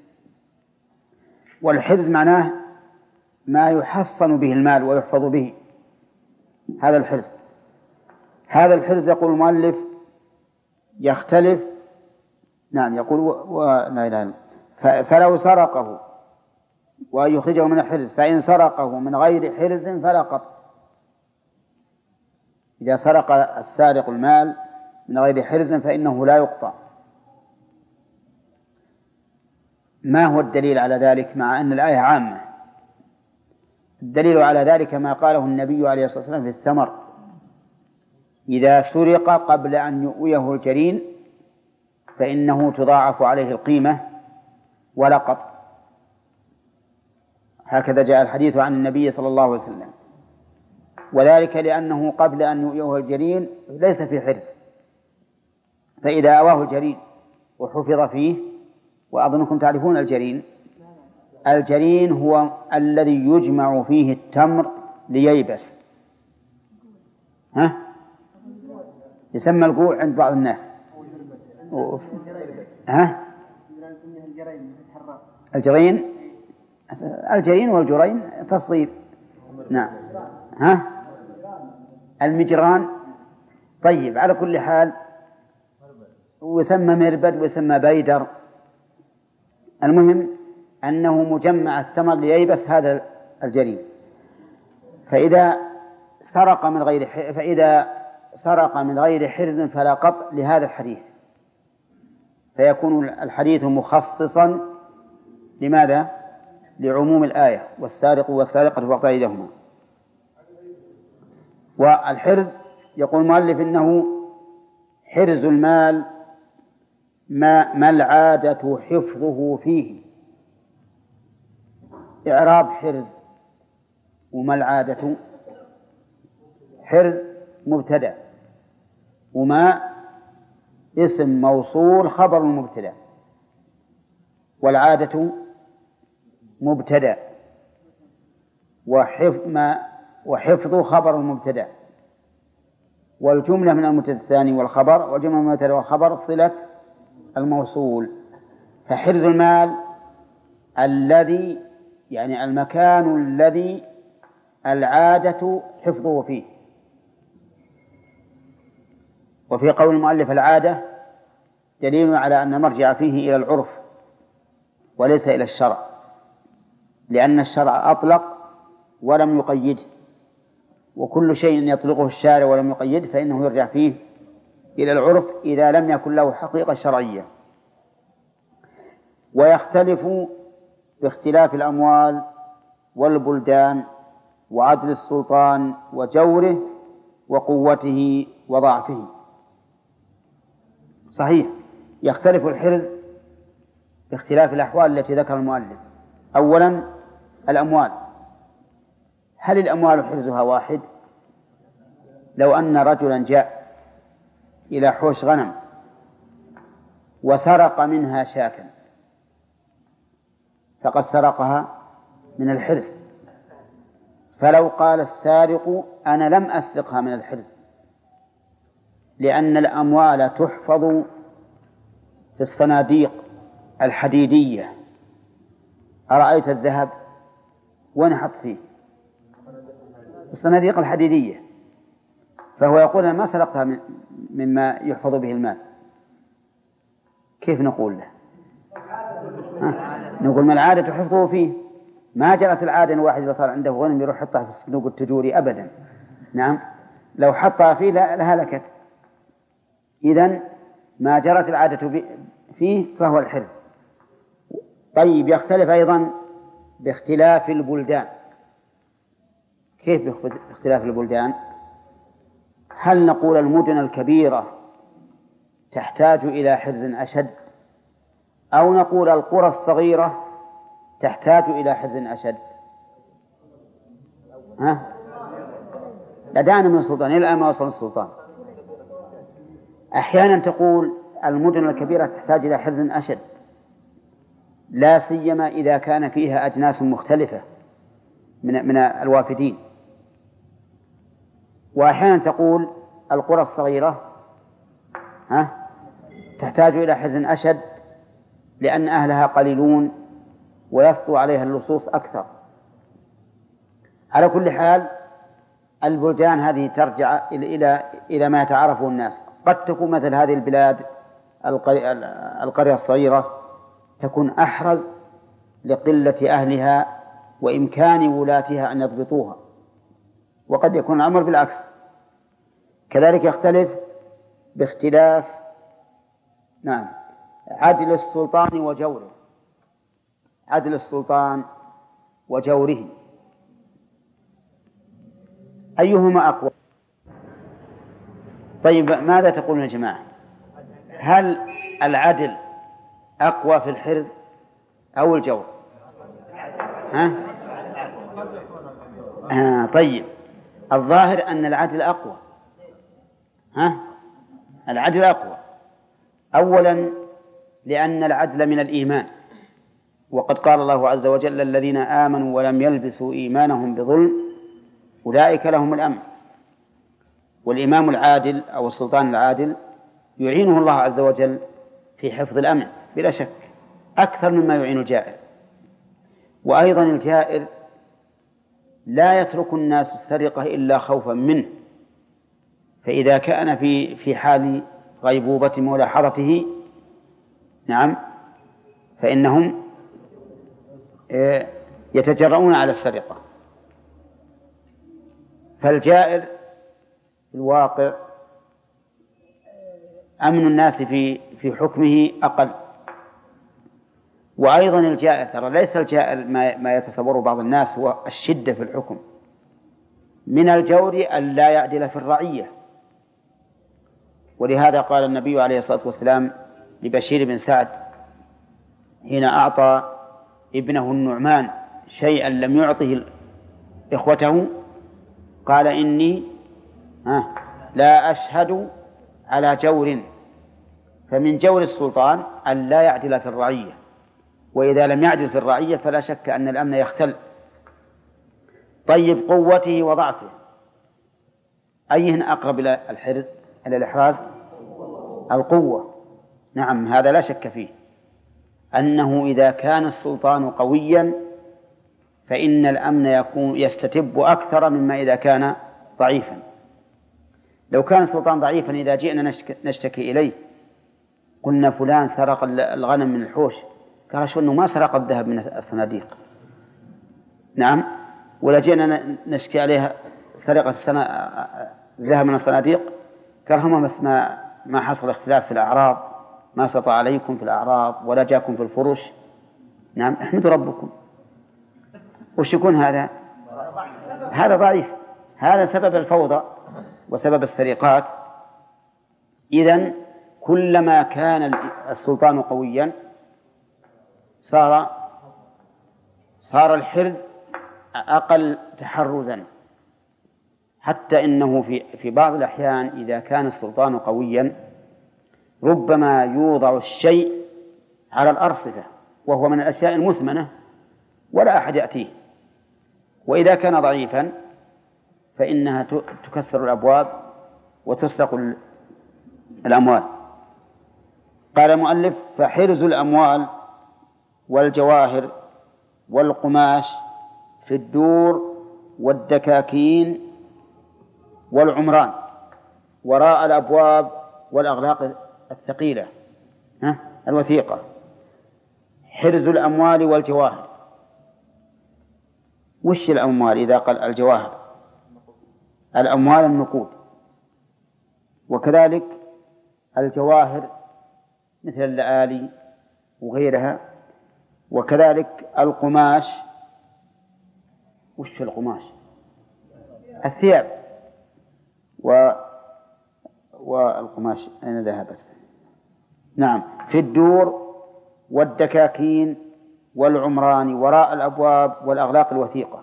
والحرز معناه ما يحصن به المال ويحفظ به، هذا الحرز. هذا الحرز يقول المؤلف يختلف. نعم، يقول و... و... لا إله إلا ف... فلو سرقه وأن يخرجه من الحرز، فإن سرقه من غير حرز فلا قطع. إذا سرق السارق المال من غير حرز فإنه لا يقطع. ما هو الدليل على ذلك مع أن الآية عامة؟ الدليل على ذلك ما قاله النبي عليه الصلاة والسلام في الثمر: إذا سرق قبل أن يؤويه الجرين فإنه تضاعف عليه القيمة ولا قطع. هكذا جاء الحديث عن النبي صلى الله عليه وسلم، وذلك لأنه قبل أن يؤويه الجرين ليس في حرز، فإذا أواه الجرين وحفظ فيه، وأظنكم تعرفون الجرين، الجرين هو الذي يجمع فيه التمر لييبس، ها؟ يسمى القوع عند بعض الناس. ها؟ الجرين الجرين والجرين تصغير. نعم. ها؟ المجران. طيب، على كل حال ويسمى مربد ويسمى بيدر. المهم أنه مجمع الثمر لييبس هذا الجرين. فإذا سرق من غير فإذا سرق من غير حرز فلا قطع لهذا الحديث، فيكون الحديث مخصصا لماذا؟ لعموم الآية: والسارق والسارقة فاقطعوا أيديهما. والحرز يقول المؤلف إنه حرز المال ما, ما العادة حفظه فيه. إعراب حرز وما العادة. حرز مبتدأ، وما اسم موصول خبر المبتدأ، والعادة مبتدأ، وحفظ ما وحفظ خبر المبتدأ، والجملة من المبتدأ الثاني والخبر، والجملة من المبتدأ والخبر صلة الموصول. فحرز المال الذي يعني المكان الذي العادة حفظه فيه. وفي قول المؤلف العادة دليل على أن المرجع فيه إلى العرف وليس إلى الشرع، لأن الشرع أطلق ولم يقيده، وكل شيء يطلقه الشارع ولم يقيده فإنه يرجع فيه إلى العرف إذا لم يكن له حقيقة شرعية. ويختلف باختلاف الأموال والبلدان وعدل السلطان وجوره وقوته وضعفه. صحيح، يختلف الحرز باختلاف الأحوال التي ذكر المؤلف. أولا الأموال، هل الأموال حرزها واحد؟ لو أن رجلا جاء إلى حوش غنم وسرق منها شاة فقد سرقها من الحرز، فلو قال السارق أنا لم أسرقها من الحرز، لأن الأموال تحفظ في الصناديق الحديدية. أرأيت الذهب وين حط فيه؟ الصناديق الحديدية، فهو يقول أنا ما سرقتها مما يحفظ به المال. كيف نقول له؟ نقول ما العادة حفظه فيه، ما جرت العادة أن واحد إذا صار عنده غنم يروح يحطها في الصندوق التجوري أبدا. نعم، لو حطها فيه لهلكت. إذن ما جرت العادة فيه فهو الحرز. طيب، يختلف أيضا باختلاف البلدان. كيف باختلاف البلدان؟ هل نقول المدن الكبيرة تحتاج إلى حرز أشد، أو نقول القرى الصغيرة تحتاج إلى حرز أشد؟ ها؟ لدانا من السلطان، إلى ما وصل السلطان. أحيانا تقول المدن الكبيرة تحتاج إلى حرز أشد، لا سيما إذا كان فيها أجناس مختلفة من من الوافدين. وأحيانا تقول القرى الصغيرة ها تحتاج إلى حرز أشد لأن أهلها قليلون ويسطو عليها اللصوص أكثر. على كل حال البلدان هذه ترجع إلى إلى ما يتعارفه الناس. قد تكون مثل هذه البلاد القرية الصغيرة تكون أحرز لقلة أهلها وإمكان ولاتها أن يضبطوها، وقد يكون الأمر بالعكس. كذلك يختلف باختلاف نعم عدل السلطان وجوره، عدل السلطان وجوره أيهما أقوى؟ طيب، ماذا تقولون يا جماعة؟ هل العدل أقوى في الحرز أو الجور؟ ها؟ آه طيب، الظاهر أن العدل أقوى. ها؟ العدل أقوى أولا لأن العدل من الإيمان، وقد قال الله عز وجل الذين آمنوا ولم يلبسوا إيمانهم بظلم أولئك لهم الأمن. والإمام العادل أو السلطان العادل يعينه الله عز وجل في حفظ الأمن بلا شك أكثر مما يعين الجائر. وأيضا الجائر لا يترك الناس السرقة إلا خوفا منه، فإذا كان في في حال غيبوبة ملاحظته نعم فإنهم يتجرؤون على السرقة. فالجائر في الواقع أمن الناس في في حكمه أقل. وأيضا الجائر ترى ليس الجائر ما ما يتصوره بعض الناس هو الشدة في الحكم، من الجور أن لا يعدل في الرعية. ولهذا قال النبي عليه الصلاة والسلام لبشير بن سعد حين أعطى ابنه النعمان شيئا لم يعطه إخوته، قال إني لا أشهد على جور، فمن جور السلطان أن لا يعدل في الرعية، وإذا لم يعدل في الرعية فلا شك أن الأمن يختل. طيب، قوته وضعفه أيهن أقرب إلى الحرز إلى الإحراز؟ القوة. نعم، هذا لا شك فيه أنه إذا كان السلطان قويا فإن الأمن يكون يستتب أكثر مما إذا كان ضعيفا. لو كان السلطان ضعيفا إذا جئنا نشتكي إليه قلنا فلان سرق الغنم من الحوش، قال شو أنه ما سرق الذهب من الصناديق. نعم. ولا جئنا نشكي عليها سرقة الذهب من الصناديق، قال هم بس ما ما حصل اختلاف في الأعراض، ما سطع عليكم في الأعراض ولا جاكم في الفروش. نعم. احمدوا ربكم. وش يكون هذا؟ هذا ضعيف، هذا سبب الفوضى وسبب السرقات. إذن كلما كان السلطان قويا صار صار الحرز أقل تحرزا، حتى إنه في في بعض الأحيان إذا كان السلطان قويا ربما يوضع الشيء على الأرصفة وهو من الأشياء المثمنة ولا أحد يأتيه، وإذا كان ضعيفا فإنها تكسر الأبواب وتسرق الأموال. قال المؤلف: فحرز الأموال والجواهر والقماش في الدور والدكاكين والعمران وراء الأبواب والأغلاق الثقيلة ها الوثيقة. حرز الأموال والجواهر، وش الأموال إذا قال الجواهر؟ الأموال النقود، وكذلك الجواهر مثل اللآلي وغيرها، وكذلك القماش. وش القماش؟ الثياب. و والقماش أين ذهبت؟ نعم، في الدور والدكاكين والعمران وراء الأبواب والأغلاق الوثيقة.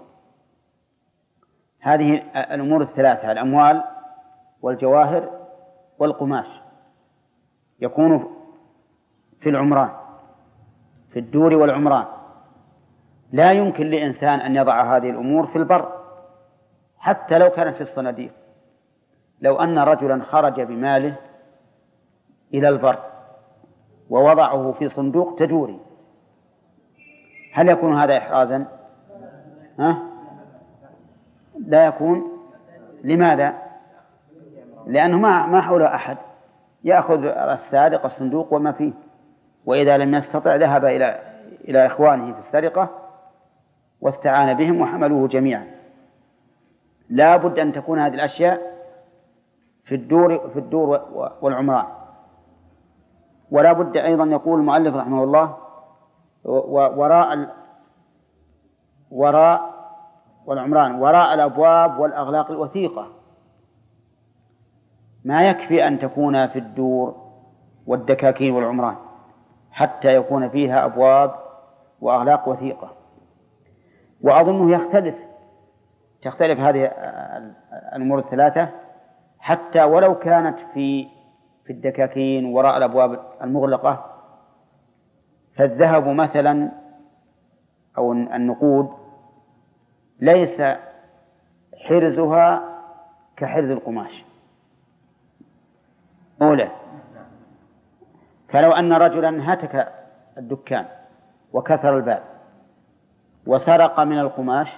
هذه الأمور الثلاثة: الأموال والجواهر والقماش يكون في العمران، في الدور والعمران. لا يمكن لإنسان أن يضع هذه الأمور في البر حتى لو كانت في الصناديق. لو أن رجلا خرج بماله إلى البر ووضعه في صندوق تجوري، هل يكون هذا إحرازا؟ ها؟ لا يكون. لماذا؟ لأنه ما ما حوله أحد يأخذ السارق الصندوق وما فيه، وإذا لم يستطع ذهب إلى إلى إخوانه في السرقة واستعان بهم وحملوه جميعا. لا بد أن تكون هذه الأشياء في الدور في الدور والعمران. ولا بد أيضا، يقول المؤلف رحمه الله، وراء وراء والعمران وراء الأبواب والأغلاق الوثيقة. ما يكفي أن تكون في الدور والدكاكين والعمران حتى يكون فيها أبواب وأغلاق وثيقة. وأظنه يختلف تختلف هذه الأمور الثلاثة، حتى ولو كانت في في الدكاكين وراء الأبواب المغلقة. فالذهب مثلا أو النقود ليس حرزها كحرز القماش أولى. فلو أن رجلا هتك الدكان وكسر الباب وسرق من القماش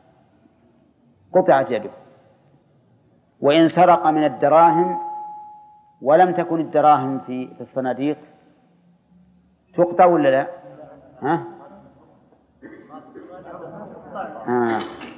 قطع يده. وإن سرق من الدراهم ولم تكن الدراهم في في الصناديق تقطع ولا لا؟ ها؟ آه.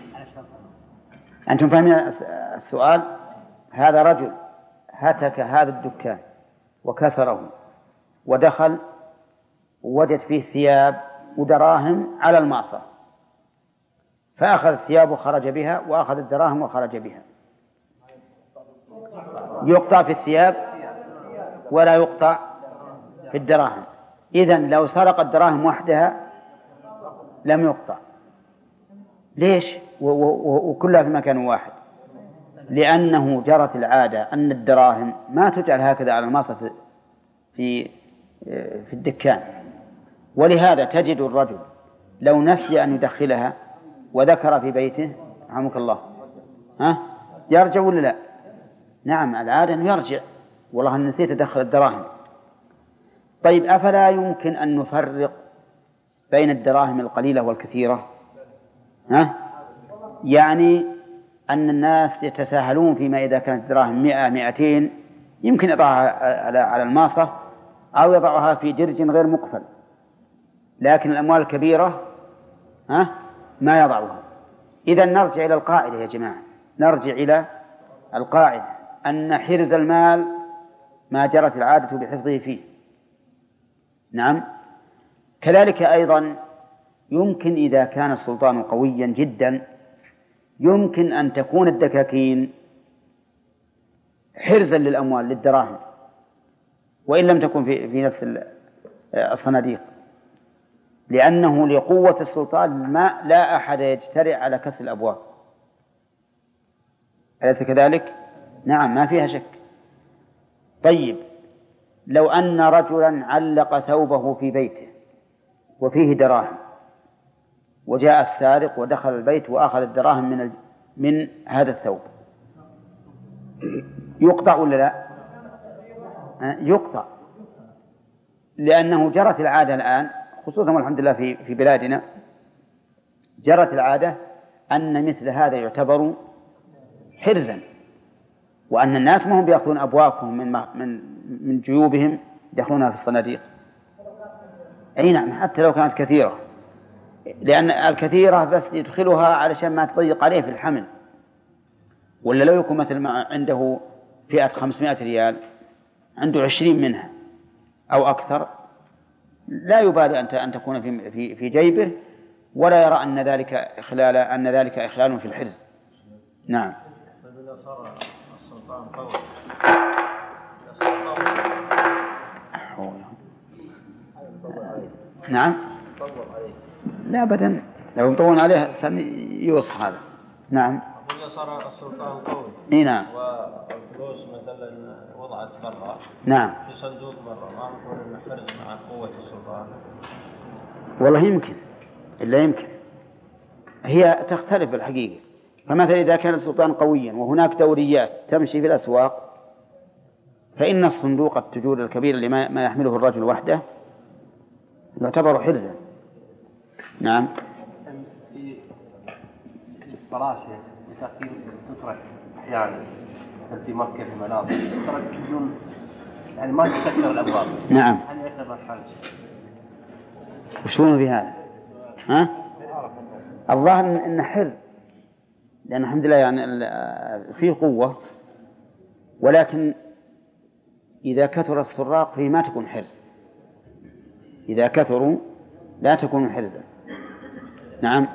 أنتم فاهمين السؤال؟ هذا رجل هتك هذا الدكان وكسره ودخل ووجد فيه ثياب ودراهم على المعصى، فأخذ الثياب وخرج بها وأخذ الدراهم وخرج بها. يقطع في الثياب ولا يقطع في الدراهم. إذن لو سرق الدراهم وحدها لم يقطع. ليش؟ وكلها في مكان واحد. لأنه جرت العادة أن الدراهم ما تجعل هكذا على المعصى في في الدكان، ولهذا تجد الرجل لو نسي أن يدخلها وذكر في بيته رحمك الله ها يرجع ولا لا؟ نعم، العادة أنه يرجع، والله أن نسيت أدخل الدراهم. طيب، أفلا يمكن أن نفرق بين الدراهم القليلة والكثيرة؟ ها؟ يعني أن الناس يتساهلون فيما إذا كانت دراهم مئة مئتين يمكن يضعها على على الماصة أو يضعها في درج غير مقفل، لكن الأموال الكبيرة ها ما يضعها. إذا نرجع إلى القاعدة يا جماعة، نرجع إلى القاعدة أن حرز المال ما جرت العادة بحفظه فيه. نعم. كذلك أيضا يمكن إذا كان السلطان قويا جدا يمكن أن تكون الدكاكين حرزا للأموال للدراهم وإن لم تكن في, في نفس الصناديق، لأنه لقوة السلطان ما لا أحد يجترئ على كسر الأبواب. أليس كذلك؟ نعم، ما فيها شك. طيب، لو أن رجلا علق ثوبه في بيته وفيه دراهم وجاء السارق ودخل البيت وأخذ الدراهم من من هذا الثوب، يقطع ولا لا؟ يقطع، لأنه جرت العادة الآن خصوصا والحمد لله في في بلادنا جرت العادة أن مثل هذا يعتبر حرزا، وأن الناس ما هم بيأخذون أبوابهم من من من جيوبهم يدخلونها في الصناديق. أي نعم، حتى لو كانت كثيرة، لأن الكثيرة بس يدخلها علشان ما تضيق عليه في الحمل. ولا لو يكون مثل ما عنده فئة خمسمائة ريال عنده عشرين منها أو أكثر لا يبالي أن أن تكون في في في جيبه ولا يرى أن ذلك إخلال أن ذلك إخلال في الحرز. نعم. نعم. لا أبدا، لو مطول عليه يوصل هذا. نعم. إذا صار السلطان قوي. إيه نعم. والفلوس مثلا وضعت برا. نعم. في صندوق برا، ما نقول إنه حرز مع قوة السلطان. والله يمكن، إلا يمكن، هي تختلف الحقيقة. فمثلا إذا كان السلطان قويا وهناك دوريات تمشي في الأسواق فإن الصندوق التجور الكبير اللي ما يحمله الرجل وحده يعتبر حرزا. نعم. في الصلاة تأخير تترك أحيانا في مكة في مناطق تترك بدون يعني ما تسكر الأبواب. نعم. هل يعتبر حرز؟ وشون في هذا؟ ها؟ الظاهر إن حرز، لأن الحمد لله يعني فيه قوة، ولكن إذا كثر السراق فيه ما تكون حرز، إذا كثروا لا تكون حرزا. نعم.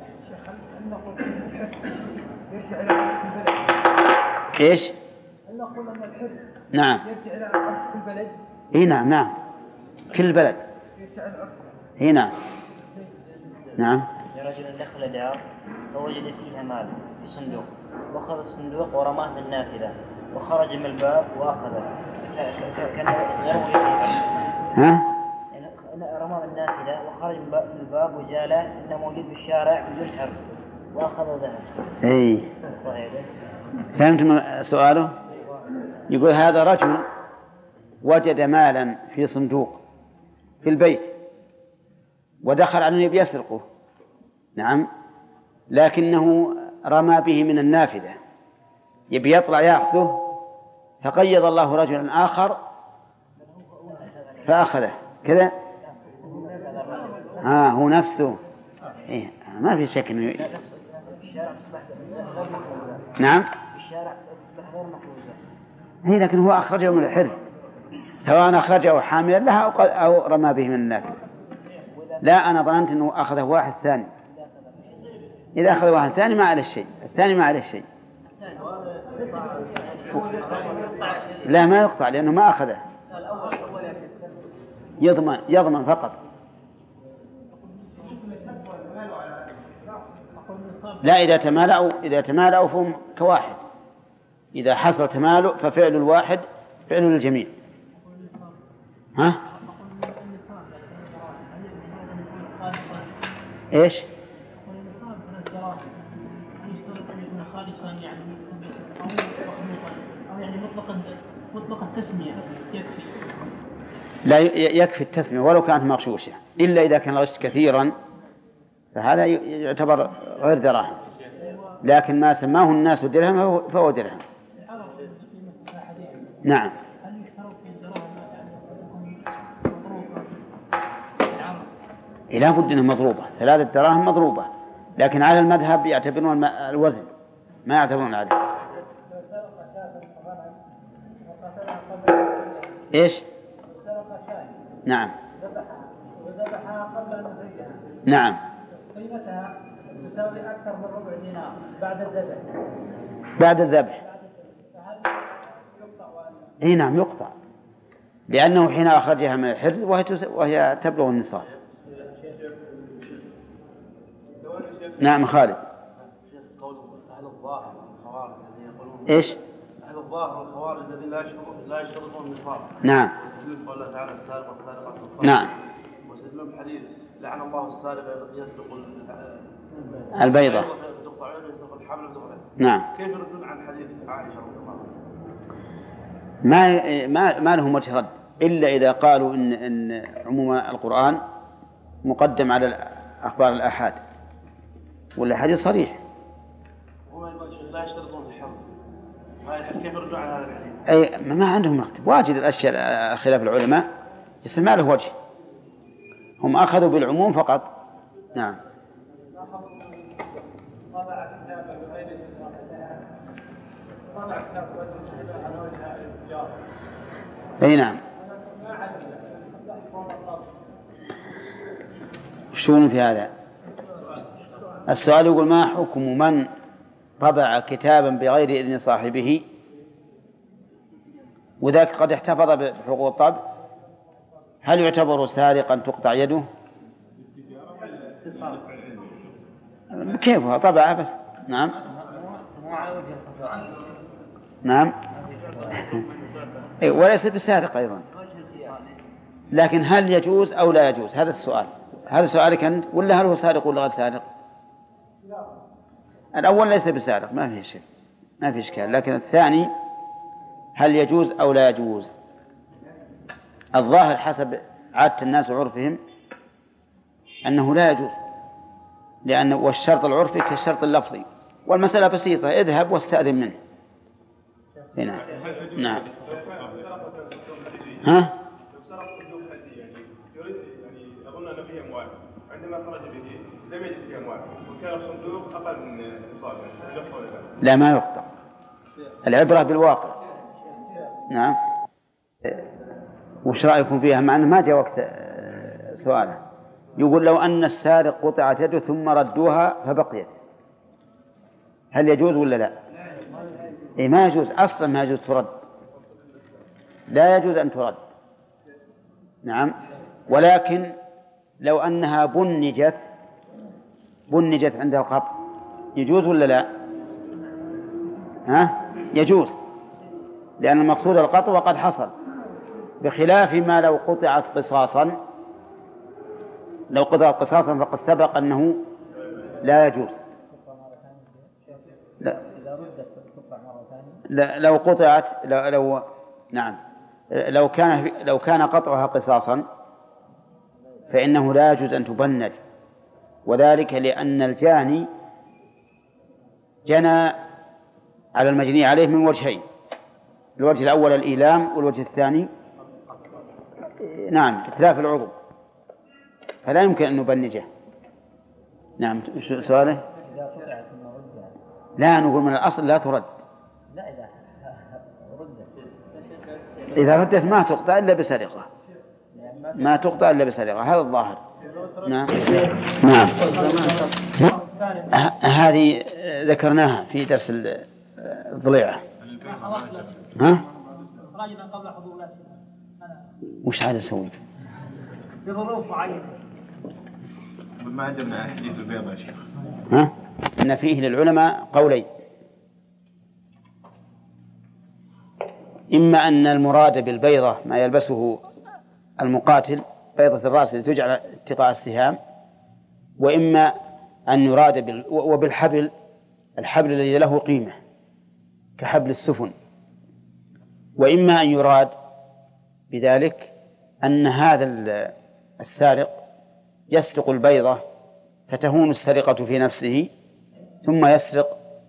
إيش؟ هل نقول أن الحرز نعم يرجع إلى عرف البلد؟ إيه نعم نعم، كل بلد. يرجع إلى عرف. إيه نعم. نعم. رجل دخل دار فوجد فيها مال في صندوق، وأخذ الصندوق ورماه من النافذة وخرج من الباب وأخذه، كان غير موجود. ها؟ رمى من النافذة وخرج من الباب وجاء له إنه موجود في الشارع بدون حرز وأخذ ذهب. إيه. فهمت سؤاله؟ يقول هذا رجل وجد مالا في صندوق في البيت ودخل على النبي يسرقه. نعم. لكنه رمى به من النافذة يبي يطلع يأخذه، فقيض الله رجلا آخر فأخذه كذا. ها هو نفسه. إيه ما في شك إنه. نعم. هي لكن هو أخرجه من الحرز، سواء أخرجه حاملا لها أو رمى به من النافذة. لا، أنا ظننت أنه أخذه واحد ثاني. إذا أخذ واحد ثاني ما عليه شيء، الثاني ما عليه شيء. لا ما يقطع لأنه ما أخذه، يضمن يضمن فقط. لا، إذا تمالأوا إذا تمالأوا فهم كواحد، إذا حصل تمالؤ ففعل الواحد فعل الجميع. ها؟ إيش؟ مطلق التسمية يكفي. لا يكفي التسمية ولو كانت مغشوشة، إلا إذا كان الغش كثيرا فهذا يعتبر غير دراهم. لكن ما سماه الناس درهم فهو درهم. نعم. لا بد أنها مضروبة، ثلاثة دراهم مضروبة، لكن على المذهب يعتبرون الوزن ما يعتبرون العدد. إيش؟ نعم. نعم. قيمتها تساوي أكثر من ربع دينار بعد الذبح. بعد الذبح. إيه نعم يقطع، لأنه حين أخرجها من الحرز وهي, وهي تبلغ النصاب. نعم خالد. إيش؟ أهل الظاهر والخوارج الذين لا يشترطون النصاب. نعم. ويستدلون قول الله تعالى السارق والسارقة. نعم. ويستدلون بحديث لعن الله السارق يسرق البيضة. نعم. كيف يردون عن حديث عائشة رضي الله عنها؟ ما ما ما لهم وجه رد إلا إذا قالوا إن إن عموم القرآن مقدم على أخبار الآحاد، ولا حديث صريح. هم لا يشترطون الحرب. كيف يردون عن هذا الحديث؟ أي ما عندهم وقت. واجد الأشياء خلاف العلماء يصير ما له وجه، هم أخذوا بالعموم فقط. نعم. أي نعم. شون في هذا السؤال؟ يقول ما حكم من طبع كتابا بغير إذن صاحبه وذاك قد احتفظ بحقوق الطبع، هل يعتبر سارقا تقطع يده؟ كيف طبعه بس. نعم. نعم. وليس بسارق أيضا، لكن هل يجوز أو لا يجوز؟ هذا السؤال. هذا سؤالك أنت ولا هل هو سارق ولا غير سارق؟ الأول ليس بسارق ما فيه شيء، ما فيه إشكال، لكن الثاني هل يجوز أو لا يجوز؟ الظاهر حسب عادة الناس وعرفهم أنه لا يجوز، لأن والشرط العرفي كالشرط اللفظي، والمسألة بسيطة، اذهب واستأذن منه. هنا. نعم. ها؟ أظن أن فيه أموال، عندما خرج به لم يجد فيه أموال، وكان الصندوق أقل من نصابه. لا ما يقطع، العبرة بالواقع. نعم. وش رأيكم فيها؟ مع أنه ما جاء وقت سؤاله. يقول لو أن السارق قطعت يده ثم ردوها فبقيت، هل يجوز ولا لا؟ إيه ما يجوز أصلا، ما يجوز ترد، لا يجوز أن ترد. نعم. ولكن لو أنها بنجت بنجت عند القطع يجوز ولا لا؟ ها؟ يجوز، لأن المقصود القطع وقد حصل، بخلاف ما لو قطعت قصاصا. لو قطعت قصاصا فقد سبق أنه لا يجوز. لا. لا لو قطعت لو, لو نعم لو كان لو كان قطعها قصاصا فإنه لا يجوز أن تبند، وذلك لأن الجاني جنى على المجني عليه من وجهين، الوجه الأول الإيلام، والوجه الثاني نعم إتلاف العضو، فلا يمكن أن نبنجه. نعم. سؤاله؟ لا نقول من الأصل لا ترد. إذا ردت ما تقطع إلا بسرقة، ما تقطع إلا بسرقة، هذا الظاهر. نعم. نعم. هذه ذكرناها في درس الضليعة. ها؟ وش عاد أسوي؟ بظروف معينة. ما عندنا حديث البيضة يا شيخ. ها؟ إن فيه للعلماء قولين، إما أن المراد بالبيضة ما يلبسه المقاتل، بيضة الرأس التي تجعل اتقاء السهام، وإما أن يراد بال... وبالحبل، الحبل الذي له قيمة كحبل السفن، وإما أن يراد بذلك أن هذا السارق يسرق البيضة فتهون السرقة في نفسه ثم يسرق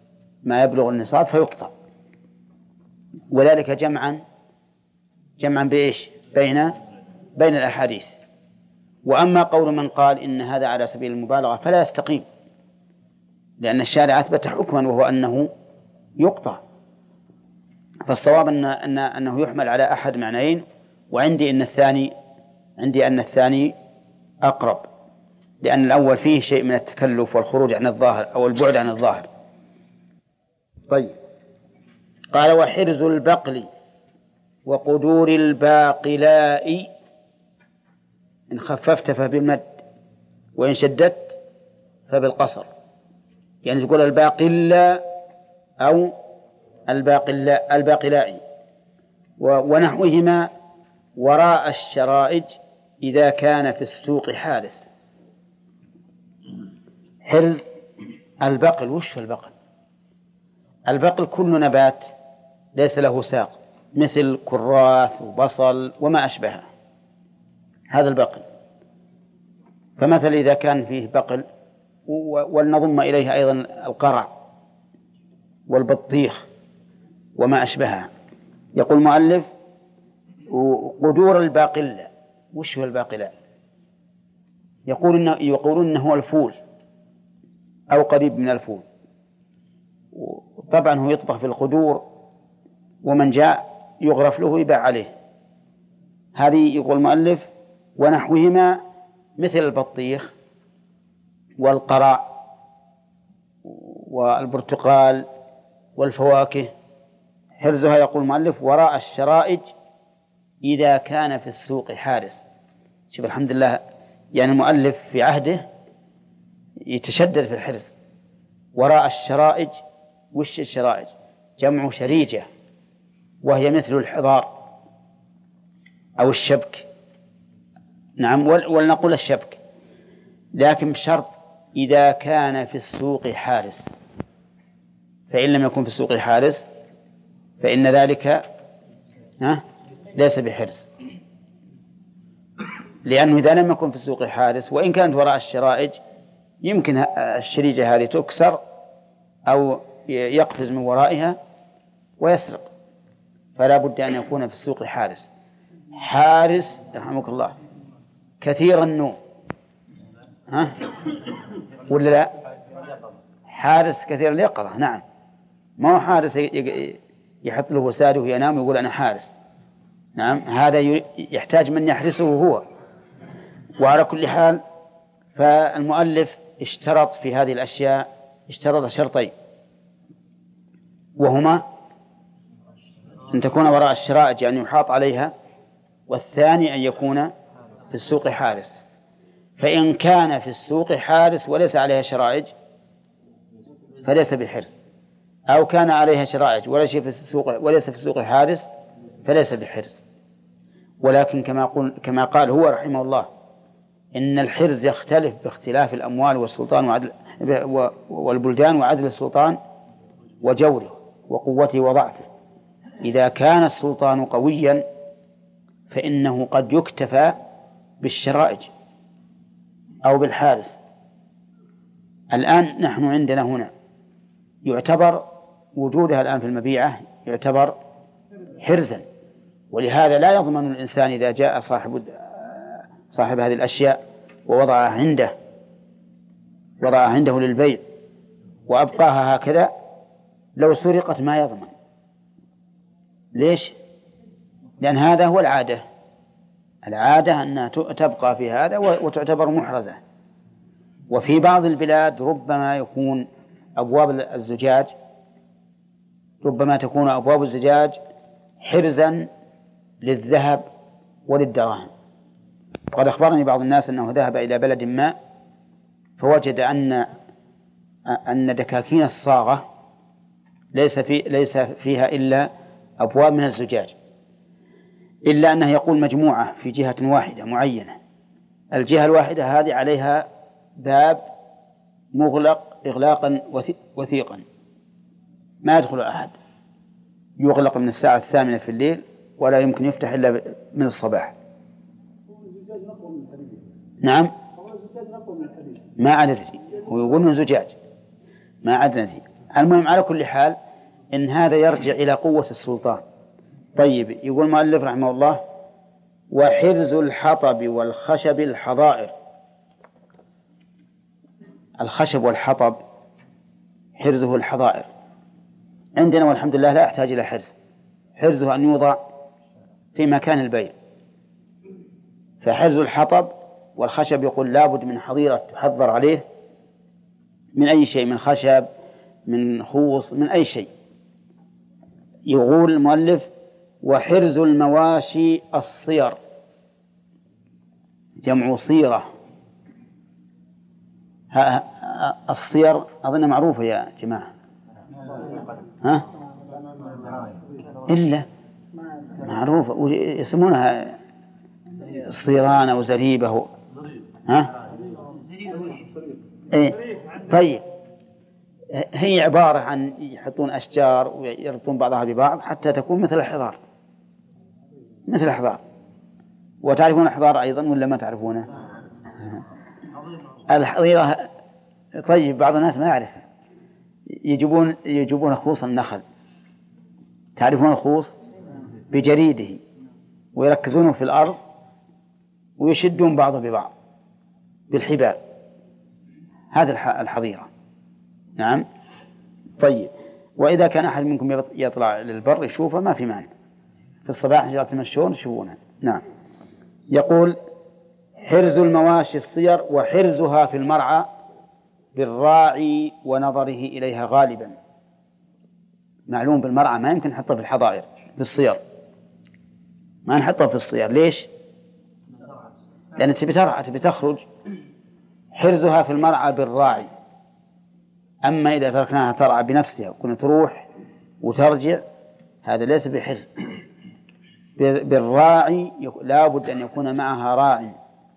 ما يبلغ النصاب فيقطع، وذلك جمعا جمعا بإيش بين بين الأحاديث. وأما قول من قال إن هذا على سبيل المبالغة فلا يستقيم، لأن الشارع أثبت حكما وهو أنه يقطع. فالصواب أن أن أنه يحمل على أحد معنيين، وعندي أن الثاني عندي أن الثاني أقرب، لأن الأول فيه شيء من التكلف والخروج عن الظاهر أو البعد عن الظاهر. طيب، قال وحرز البقل وقدور الباقلاء، إن خففت فبالمد وإن شددت فبالقصر، يعني تقول الباقلاء أو الباقلاء الباقلاء ونحوهما وراء الشرائج إذا كان في السوق حارس. حرز البقل، وش البقل؟ البقل كل نبات ليس له ساق، مثل كراث وبصل وما أشبهه، هذا البقل. فمثل إذا كان فيه بقل، ولنضم إليه أيضا القرع والبطيخ وما أشبهها، يقول المؤلف قدور الباقلة. وش هو الباقلة؟ يقول إنه يقولون إنه هو الفول أو قريب من الفول، طبعا هو يطبخ في القدور، ومن جاء يغرف له يباع عليه. هذه يقول المؤلف ونحوهما مثل البطيخ والقرع والبرتقال والفواكه، حرزها يقول المؤلف وراء الشرائج إذا كان في السوق حارس. شوف الحمد لله، يعني المؤلف في عهده يتشدد في الحرز. وراء الشرائج، وش الشرائج؟ جمع شريجة، وهي مثل الحضار أو الشبك. نعم، ولنقول الشبك، لكن بشرط إذا كان في السوق حارس، فإن لم يكن في السوق حارس فإن ذلك ليس بحرز، لأنه إذا لم يكن في السوق حارس وإن كانت وراء الشرائج يمكن الشريجة هذه تكسر أو يقفز من ورائها ويسرق، فلا بد أن يكون في السوق حارس. حارس رحمك الله كثير النوم، ها ولا لا؟ حارس كثير اليقظة، نعم، ما هو حارس يحط له وساده وينام ويقول أنا حارس، نعم، هذا يحتاج من يحرسه هو. وعلى كل حال فالمؤلف اشترط في هذه الأشياء اشترط شرطين، وهما أن تكون وراء الشرائج يعني يحاط عليها، والثاني أن يكون في السوق حارس. فإن كان في السوق حارس وليس عليها شرائج فليس بحرز، أو كان عليها شرائج وليس في السوق وليس في السوق حارس فليس بحرز. ولكن كما قل كما قال هو رحمه الله إن الحرز يختلف باختلاف الأموال والسلطان وعدل والبلدان وعدل السلطان وجوره وقوته وضعفه. إذا كان السلطان قويا فإنه قد يكتفى بالشرائج أو بالحارس. الآن نحن عندنا هنا يعتبر وجودها الآن في المبيعة يعتبر حرزا، ولهذا لا يضمن الإنسان إذا جاء صاحب صاحب هذه الأشياء ووضعها عنده وضعها عنده للبيع وأبقاها هكذا، لو سرقت ما يضمن. ليش؟ لأن هذا هو العادة، العادة أنها تبقى في هذا وتعتبر محرزة. وفي بعض البلاد ربما يكون أبواب الزجاج ربما تكون أبواب الزجاج حرزا للذهب وللدراهم. وقد أخبرني بعض الناس أنه ذهب إلى بلد ما فوجد أن أن دكاكين الصاغة ليس في ليس فيها إلا أبواب من الزجاج، إلا أنه يقول مجموعة في جهة واحدة معينة، الجهة الواحدة هذه عليها باب مغلق إغلاقا وثيقا ما يدخل أحد، يغلق من الساعة الثامنة في الليل ولا يمكن يفتح إلا من الصباح. نعم، ما عاد أدري، هو يقول من زجاج ما عاد ندري، المهم على كل حال إن هذا يرجع إلى قوة السلطان. طيب يقول المؤلف رحمه الله: وحرز الحطب والخشب الحظائر. الخشب والحطب حرزه الحظائر عندنا والحمد لله لا يحتاج إلى حرز، حرزه أن يوضع في مكان البيع. فحرز الحطب والخشب يقول لابد من حظيرة تحضر عليه من أي شيء، من خشب، من خوص، من أي شيء. يقول المؤلف: وحرز المواشي الصير، جمع صيرة. الصير أظن معروفة يا جماعة، ها؟ إلا معروفة يسمونها صيران أو زريبة، ها؟ إيه. طيب هي عبارة عن يحطون أشجار ويربطون بعضها ببعض حتى تكون مثل الحضار، مثل الحضار. وتعرفون الحضار أيضا ولا ما تعرفونه؟ الحظيرة. طيب بعض الناس ما يعرفها، يجيبون يجيبون خوص النخل، تعرفون الخوص بجريده، ويركزونه في الأرض ويشدون بعضه ببعض بالحبال. هذا الحظيرة. نعم. طيب وإذا كان أحد منكم يطلع للبر يشوفه ما في مانع، في الصباح جاءت تمشون يشوفونه. نعم. يقول: حرز المواشي الصير وحرزها في المرعى بالراعي ونظره إليها غالبا. معلوم بالمرعى ما يمكن نحطه في الحظائر، بالصير ما نحطه في الصير. ليش؟ لأن تبي ترعى تبي تخرج. حرزها في المرعى بالراعي. أما إذا تركناها ترعى بنفسها وكنت تروح وترجع هذا ليس بحرز. بالراعي لا بد أن يكون معها راعي.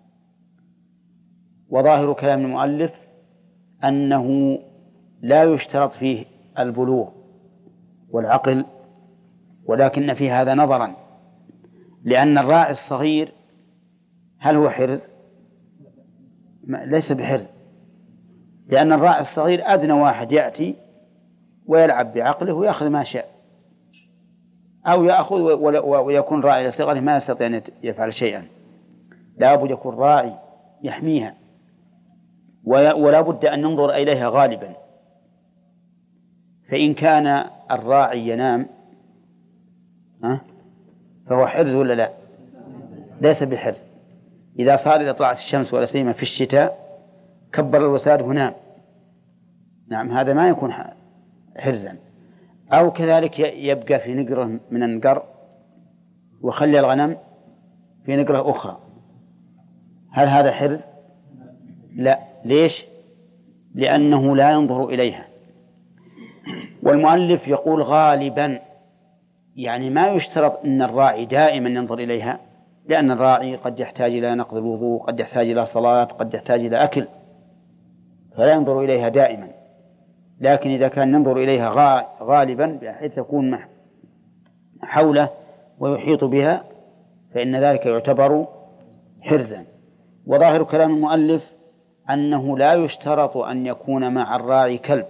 وظاهر كلام المؤلف أنه لا يشترط فيه البلوغ والعقل، ولكن في هذا نظرا، لأن الراعي الصغير هل هو حرز؟ ليس بحرز، لأن الراعي الصغير أدنى واحد يأتي ويلعب بعقله ويأخذ ما شاء، أو يأخذ ويكون راعي لصغره ما يستطيع أن يفعل شيئا. لا بد يكون راعي يحميها، ولا بد أن ننظر إليها غالبا. فإن كان الراعي ينام فهو حرز ولا لا؟ ليس بحرز. إذا صار إذا طلعت الشمس ولا سيما في الشتاء كبر الوساد ونام، نعم هذا ما يكون حرزا. أو كذلك يبقى في نقرة من النقر وخلي الغنم في نقرة أخرى، هل هذا حرز؟ لا. ليش؟ لأنه لا ينظر إليها. والمؤلف يقول غالبا، يعني ما يشترط أن الراعي دائما ينظر إليها، لأن الراعي قد يحتاج إلى نقض الوضوء، قد يحتاج إلى صلاة، قد يحتاج إلى أكل، فلا ينظر إليها دائما. لكن إذا كان ينظر إليها غالبا بحيث يكون حوله ويحيط بها فإن ذلك يعتبر حرزا. وظاهر كلام المؤلف أنه لا يشترط أن يكون مع الراعي كلب،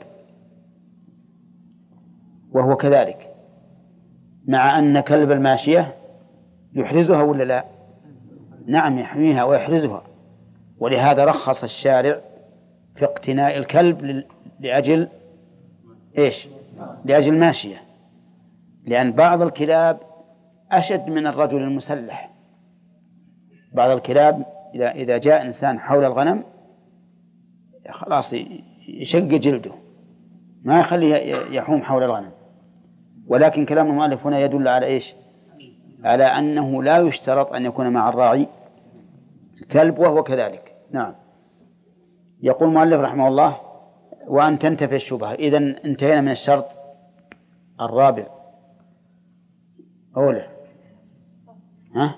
وهو كذلك، مع أن كلب الماشية يحرزها ولا لا؟ نعم يحميها ويحرزها. ولهذا رخص الشارع في اقتناء الكلب لأجل إيش؟ لأجل الماشية، لأن بعض الكلاب أشد من الرجل المسلح. بعض الكلاب إذا إذا جاء إنسان حول الغنم خلاص يشق جلده، ما يخليه يحوم حول الغنم. ولكن كلام المؤلف هنا يدل على إيش؟ على أنه لا يشترط أن يكون مع الراعي كلب، وهو كذلك. نعم. يقول المؤلف رحمه الله: وأن تنتفي الشبهة. إذن انتهينا من الشرط الرابع. أولا ها؟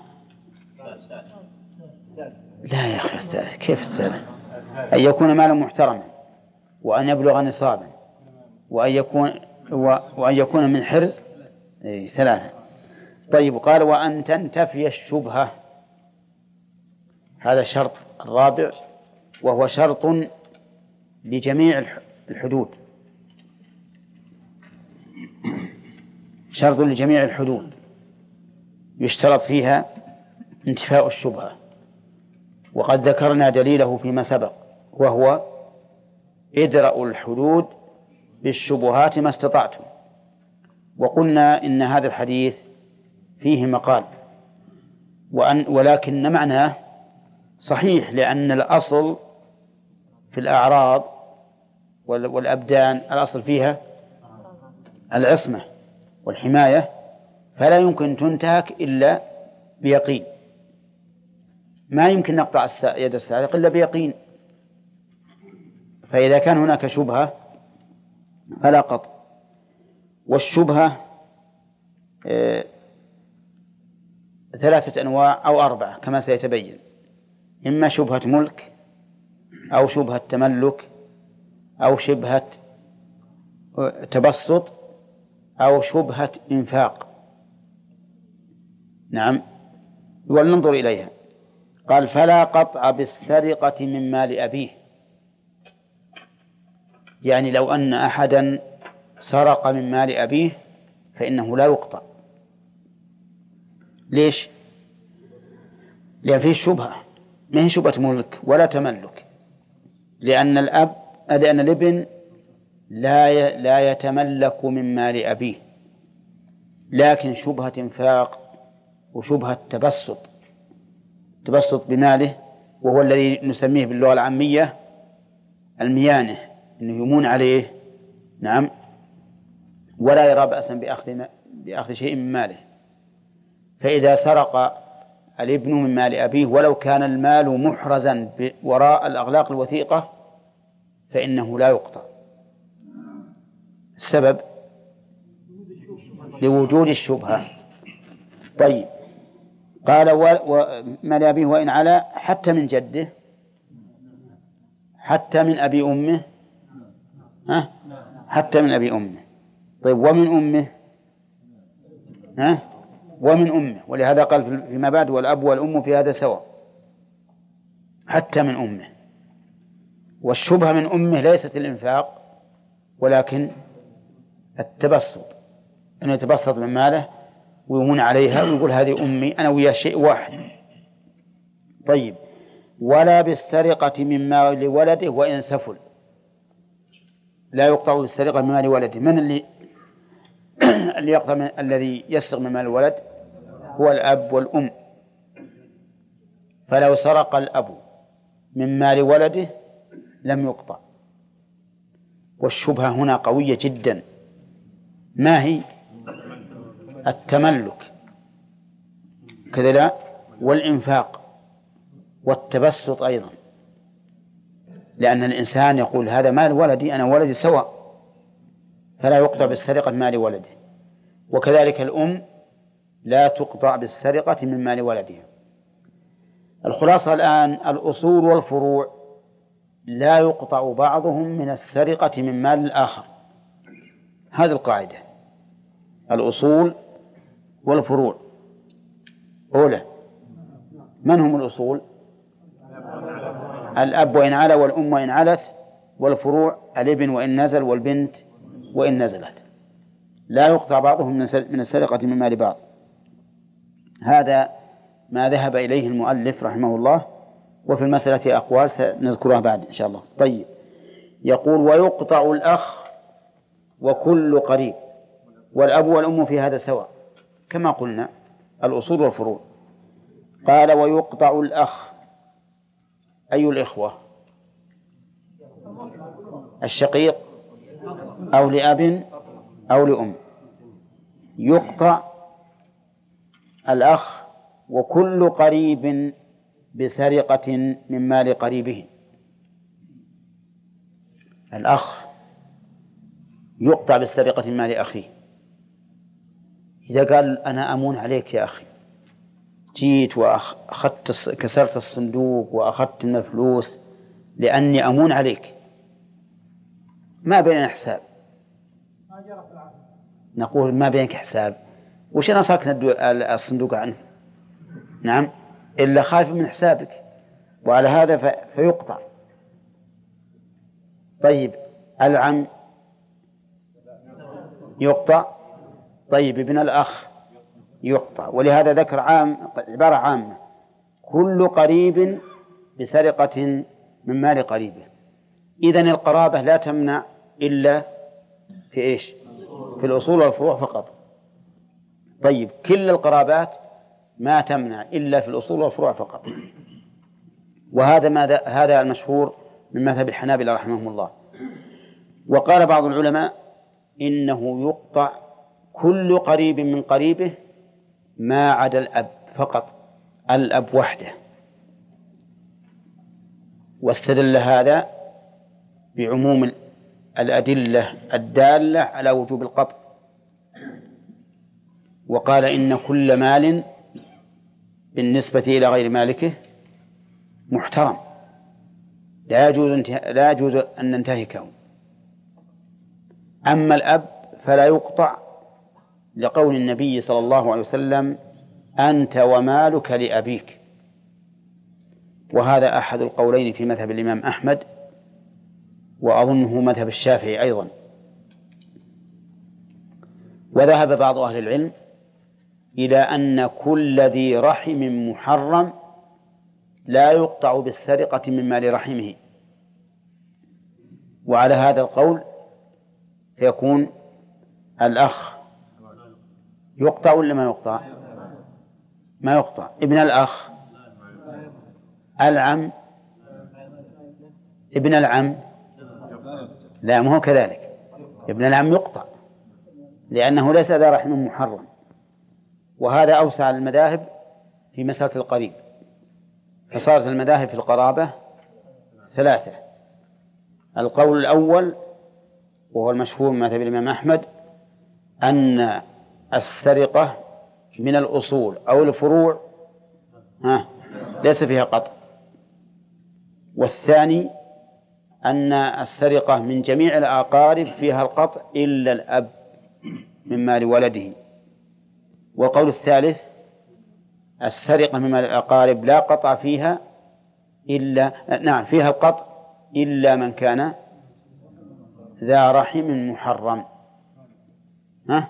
لا يا أخي الثالث. كيف الثالث؟ أن يكون مالا محترما، وأن يبلغ نصابا، وأن يكون وأن يكون من حرز. إيه ثلاثة. طيب قال: وأن تنتفي الشبهة. هذا الشرط الرابع، وهو شرط لجميع الحدود. شرط لجميع الحدود يشترط فيها انتفاء الشبهة، وقد ذكرنا دليله فيما سبق، وهو ادرأوا الحدود بالشبهات ما استطعتم. وقلنا إن هذا الحديث فيه مقال، وأن ولكن معناه صحيح، لأن الأصل في الأعراض والأبدان الأصل فيها العصمة والحماية، فلا يمكن تنتهك إلا بيقين. ما يمكن نقطع يد السارق إلا بيقين، فإذا كان هناك شبهة فلا قطع. والشبهة آه ثلاثة أنواع أو أربعة كما سيتبين: إما شبهة ملك، أو شبهة تملك، أو شبهة تبسط، أو شبهة إنفاق. نعم، ولننظر إليها. قال: فلا قطع بالسرقة من مال أبيه. يعني لو أن أحدا سرق من مال أبيه فإنه لا يقطع. ليش؟ لأن فيه شبهة، ما هي شبهة ملك ولا تملك، لأن الأب لأن الابن لا لا يتملك من مال أبيه، لكن شبهة إنفاق وشبهة تبسط تبسط بماله، وهو الذي نسميه باللغة العامية الميانة، إنه يمون عليه. نعم، ولا يرى بأسا بأخذ بأخذ شيء من ماله. فإذا سرق الابن من مال أبيه ولو كان المال محرزا وراء الأغلاق الوثيقة فإنه لا يقطع. السبب لوجود الشبهة. طيب، قال: ومال أبيه وإن علا، حتى من جده، حتى من أبي أمه، ها؟ حتى من أبي أمه. طيب، ومن أمه، ها؟ ومن أمه، ولهذا قال فيما بعد: والأب والأم في هذا سواء. حتى من أمه. والشبهة من أمه ليست الإنفاق ولكن التبسط، أنه يتبسط من ماله ويمون عليها ويقول: هذه أمي، أنا ويا شيء واحد. طيب، ولا بالسرقة من مال ولده وإن سفل. لا يقطع بالسرقة من مال ولده. من اللي اللي يقطع من الذي يسرق من مال الولد؟ هو الأب والأم. فلو سرق الأب من مال ولده لم يقطع. والشبهة هنا قوية جدا. ما هي؟ التملك كذا، لا، والإنفاق والتبسط أيضا، لأن الإنسان يقول: هذا مال ولدي، أنا ولدي سواء، فلا يقطع بالسرقة من مال ولده. وكذلك الأم لا تقطع بالسرقة من مال ولدها. الخلاصة الآن: الأصول والفروع لا يقطع بعضهم من السرقة من مال الآخر. هذه القاعدة. الأصول والفروع. أولى، من هم الأصول؟ الأب وإن علا، والأم وإن علت، والفروع الابن وإن نزل، والبنت وإن نزلت. لا يقطع بعضهم من السرقة من مال بعض. هذا ما ذهب إليه المؤلف رحمه الله، وفي المسألة أقوال سنذكرها بعد إن شاء الله. طيب، يقول: ويقطع الأخ وكل قريب، والأب والأم في هذا سواء، كما قلنا الأصول والفروع. قال: ويقطع الأخ، أي الإخوة؟ الشقيق أو لأب أو لأم. يقطع الأخ وكل قريب بسرقة من مال قريبه. الأخ يقطع بالسرقة من مال أخيه. إذا قال: أنا أمون عليك يا أخي، جيت وأخذت كسرت الصندوق وأخذت من الفلوس لأني أمون عليك، ما بيننا حساب. نقول: ما بينك حساب، وش أنا صاكنا الصندوق عنه؟ نعم، إلا خايف من حسابك، وعلى هذا فيقطع. طيب، العم يقطع. طيب ابن الأخ يقطع، ولهذا ذكر عام عبارة عامة: كل قريب بسرقة من مال قريبه. إذن القرابة لا تمنع إلا في إيش؟ في الأصول والفروع فقط. طيب كل القرابات ما تمنع إلا في الأصول والفروع فقط، وهذا ماذا هذا المشهور من مذهب الحنابلة رحمهم الله. وقال بعض العلماء إنه يقطع كل قريب من قريبه ما عدا الأب فقط، الأب وحده، واستدل هذا بعموم الأدلة الدالة على وجوب القطع، وقال إن كل مال بالنسبة إلى غير مالكه محترم لا يجوز لا يجوز أن ننتهكه. أما الأب فلا يقطع لقول النبي صلى الله عليه وسلم: أنت ومالك لأبيك. وهذا أحد القولين في مذهب الإمام أحمد، وأظنه مذهب الشافعي أيضا. وذهب بعض أهل العلم إلى أن كل ذي رحم محرم لا يقطع بالسرقة من مال رحمه، وعلى هذا القول فيكون الأخ يقطع ولا ما يقطع؟ ما يقطع. ابن الأخ، العم، ابن العم لا، ما هو كذلك. ابن العم يقطع لأنه ليس ذا رحم محرم. وهذا أوسع المذاهب في مسألة القريب، فصارت المذاهب في القرابة ثلاثة: القول الأول وهو المشهور من مذهب الإمام أحمد أن السرقة من الأصول أو الفروع ها ليس فيها قطع. والثاني أن السرقة من جميع الأقارب فيها القطع إلا الأب من مال ولده. والقول الثالث: السرقة من مال الأقارب لا قطع فيها إلا نعم فيها القطع إلا من كان ذا رحم محرم. ها؟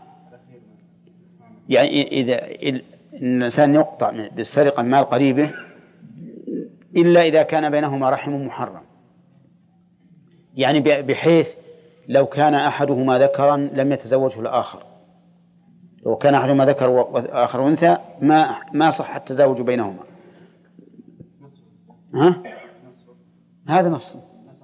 يعني إذا الإنسان يقطع بالسرقة من مال قريبه إلا إذا كان بينهما رحم محرم، يعني بحيث لو كان أحدهما ذكرا لم يتزوجه الآخر، لو كان أحدهما ذكر وآخر أنثى ما ما صح التزاوج بينهما. ها؟ هذا نص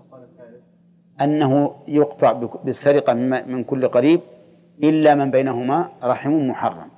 أنه يقطع بالسرقة من كل قريب إلا من بينهما رحم محرم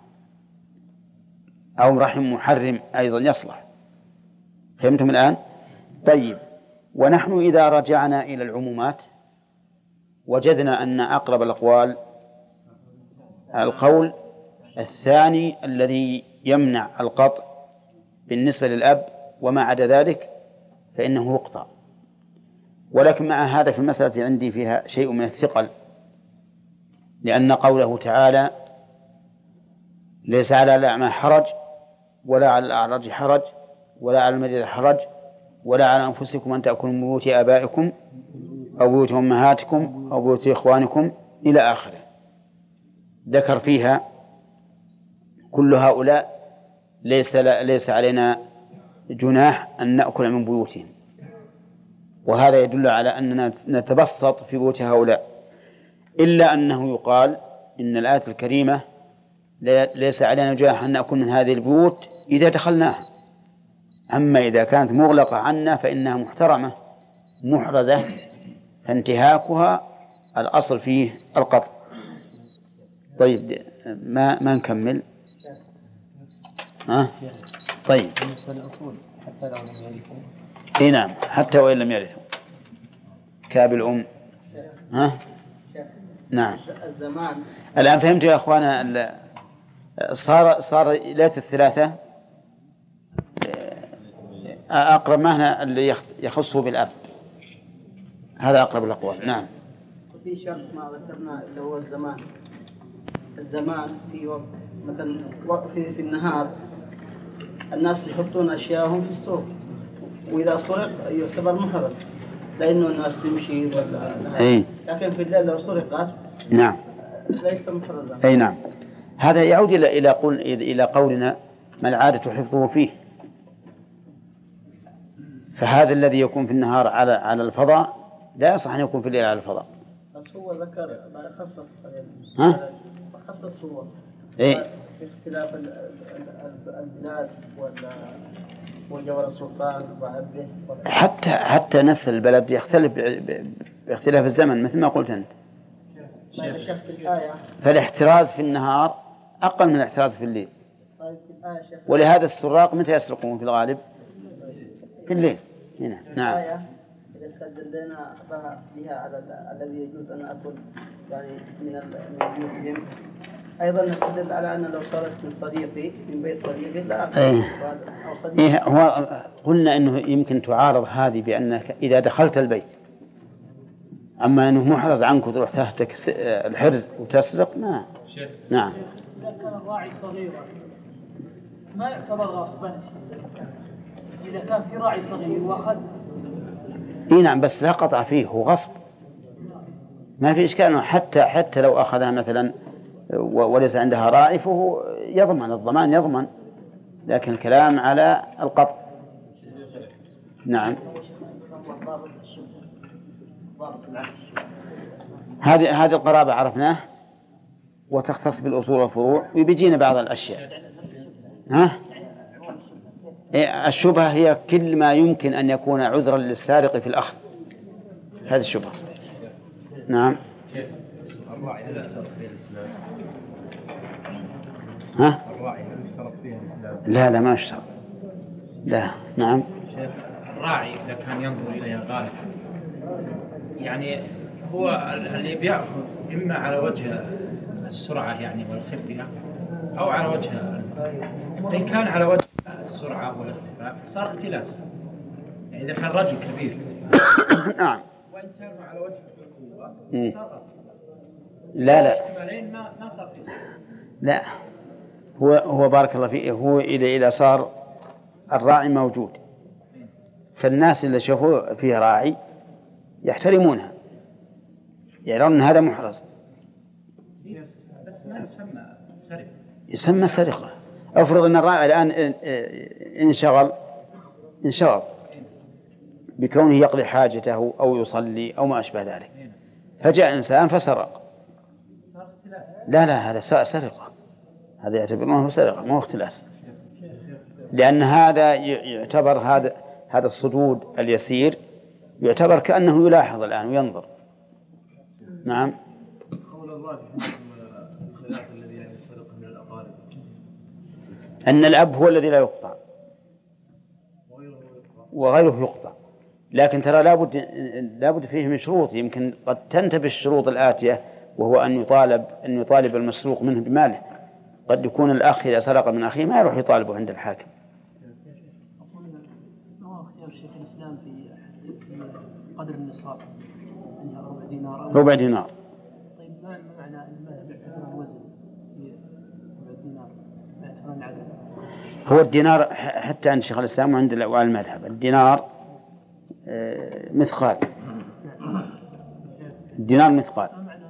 أو رحم محرم أيضا يصلح. فهمتم الآن؟ طيب، ونحن إذا رجعنا إلى العمومات وجدنا أن أقرب الأقوال القول الثاني الذي يمنع القطع بالنسبة للأب، وما عدا ذلك فإنه يقطع. ولكن مع هذا في المسألة عندي فيها شيء من الثقل، لأن قوله تعالى: ليس على الأعمى حرج ولا على الأعرج حرج ولا على المريض حرج ولا على أنفسكم أن تأكلوا من بيوت آبائكم أو بيوت أمهاتكم أو بيوت إخوانكم إلى آخره، ذكر فيها كل هؤلاء ليس ليس علينا جناح أن نأكل من بيوتهم، وهذا يدل على أننا نتبسط في بيوت هؤلاء. إلا أنه يقال إن الآية الكريمة ليس علينا جناح أن نأكل من هذه البيوت إذا دخلناها، أما إذا كانت مغلقة عنا فإنها محترمة محرزة، فانتهاكها الأصل فيه القطع. طيب، ما ما نكمل. ها؟ طيب، إيه نعم، حتى وإن لم يرثوا كاب الأم. ها؟ نعم. الآن فهمت يا أخوانا. صار صار ليلة الثلاثة أقرب معنى اللي يخصه بالأب، هذا أقرب الأقوال. نعم. في شرط ما ذكرنا اللي هو الزمان. الزمان في وقت مثلا وقت في, في النهار الناس يحطون أشياءهم في السوق، وإذا سرق يعتبر محرم لأنه الناس تمشي ولا. أي. لكن في الليل لو سرقت نعم ليس محرزا. أي نعم. هذا يعود إلى إلى قول إلى قولنا ما العادة حفظه فيه. فهذا الذي يكون في النهار على على الفضاء لا يصح أن يكون في الليل على الفضاء. بس هو ذكر ما خصص ها؟ خصص هو إيه؟ اختلاف البلاد ولا وجبل السلطان وعبده. حتى حتى نفس البلد يختلف باختلاف الزمن مثل ما قلت أنت. فالاحتراز في النهار أقل من الاحتراز في الليل. ولهذا السراق متى يسرقون في الغالب؟ في الليل. هنا. نعم. إذا استدلنا بها على الذي يجوز أن أكل يعني من بيوتهم، أيضا نستدل على أن لو صارت من صديقي من بيت صديقي لا أكل. إيه. أو صديقي. إيه هو قلنا إنه يمكن تعارض هذه بأنك إذا دخلت البيت، أما أنه محرز عنك وتروح تحتك الحرز وتسرق ما. نعم. إذا كان الراعي صغيرا ما يعتبر غصبا. إذا كان في راعي صغير وأخذ. إيه نعم بس لا قطع فيه هو غصب. ما في إشكال حتى حتى لو أخذها مثلا وليس عندها راعي فهو يضمن الضمان يضمن، لكن الكلام على القطع. نعم. هذه هذه القرابة عرفناه وتختص بالأصول والفروع ويبيجينا بعض الأشياء. ها؟ إيه الشبهة هي كل ما يمكن أن يكون عذرا للسارق في الأخذ، هذه الشبهة. نعم. الراعي هل يشترط فيه الإسلام؟ ها؟ الراعي هل يشترط فيه الإسلام؟ لا لا ما يشترط. لا. نعم. شيخ الراعي إذا كان ينظر إليها غالب يعني هو اللي بيأخذ إما على وجه السرعة يعني والخفية أو على وجه إن كان على وجه السرعة والاختفاء صار اختلاس، يعني إذا كان رجل كبير نعم وإن كان على وجه القوة صار لا لا ما ما صار في لا هو هو بارك الله فيه هو إلى إلى صار الراعي موجود، فالناس اللي شافوا فيه راعي يحترمونها يرون أن هذا محرز. بس ما يسمى سرقة. يسمى سرقة. أفرض أن الراعي الآن انشغل انشغل بكونه يقضي حاجته أو يصلي أو ما أشبه ذلك، فجاء إنسان فسرق. لا لا هذا سرقة، هذا يعتبرونه سرقة ما هو اختلاس، لأن هذا يعتبر هذا هذا الصدود اليسير يعتبر كأنه يلاحظ الآن وينظر. نعم. قول الراجح الخلاف الذي يعني السرقة من الأقارب أن الأب هو الذي لا يقطع وغيره يقطع، لكن ترى لابد لابد فيه من شروط يمكن قد تنتبه الشروط الآتية، وهو أن يطالب أن يطالب المسروق منه بماله. قد يكون الأخ إذا سرق من أخيه ما يروح يطالبه عند الحاكم. ما هو اختيار شيخ الإسلام في قدر النصاب يعني ربع دينار؟ ربع دينار. طيب ما معنى أن ما يعتبر الوزن في ربع دينار ما يعتبر العدد؟ هو الدينار حتى عند شيخ الإسلام وعند المذهب الدينار مثقال، الدينار مثقال.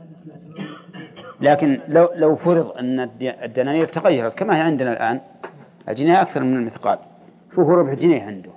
لكن لو لو فرض أن الدنانير تغيرت كما هي عندنا الآن، الجنيه أكثر من المثقال، شوفوا ربع جنيه عنده.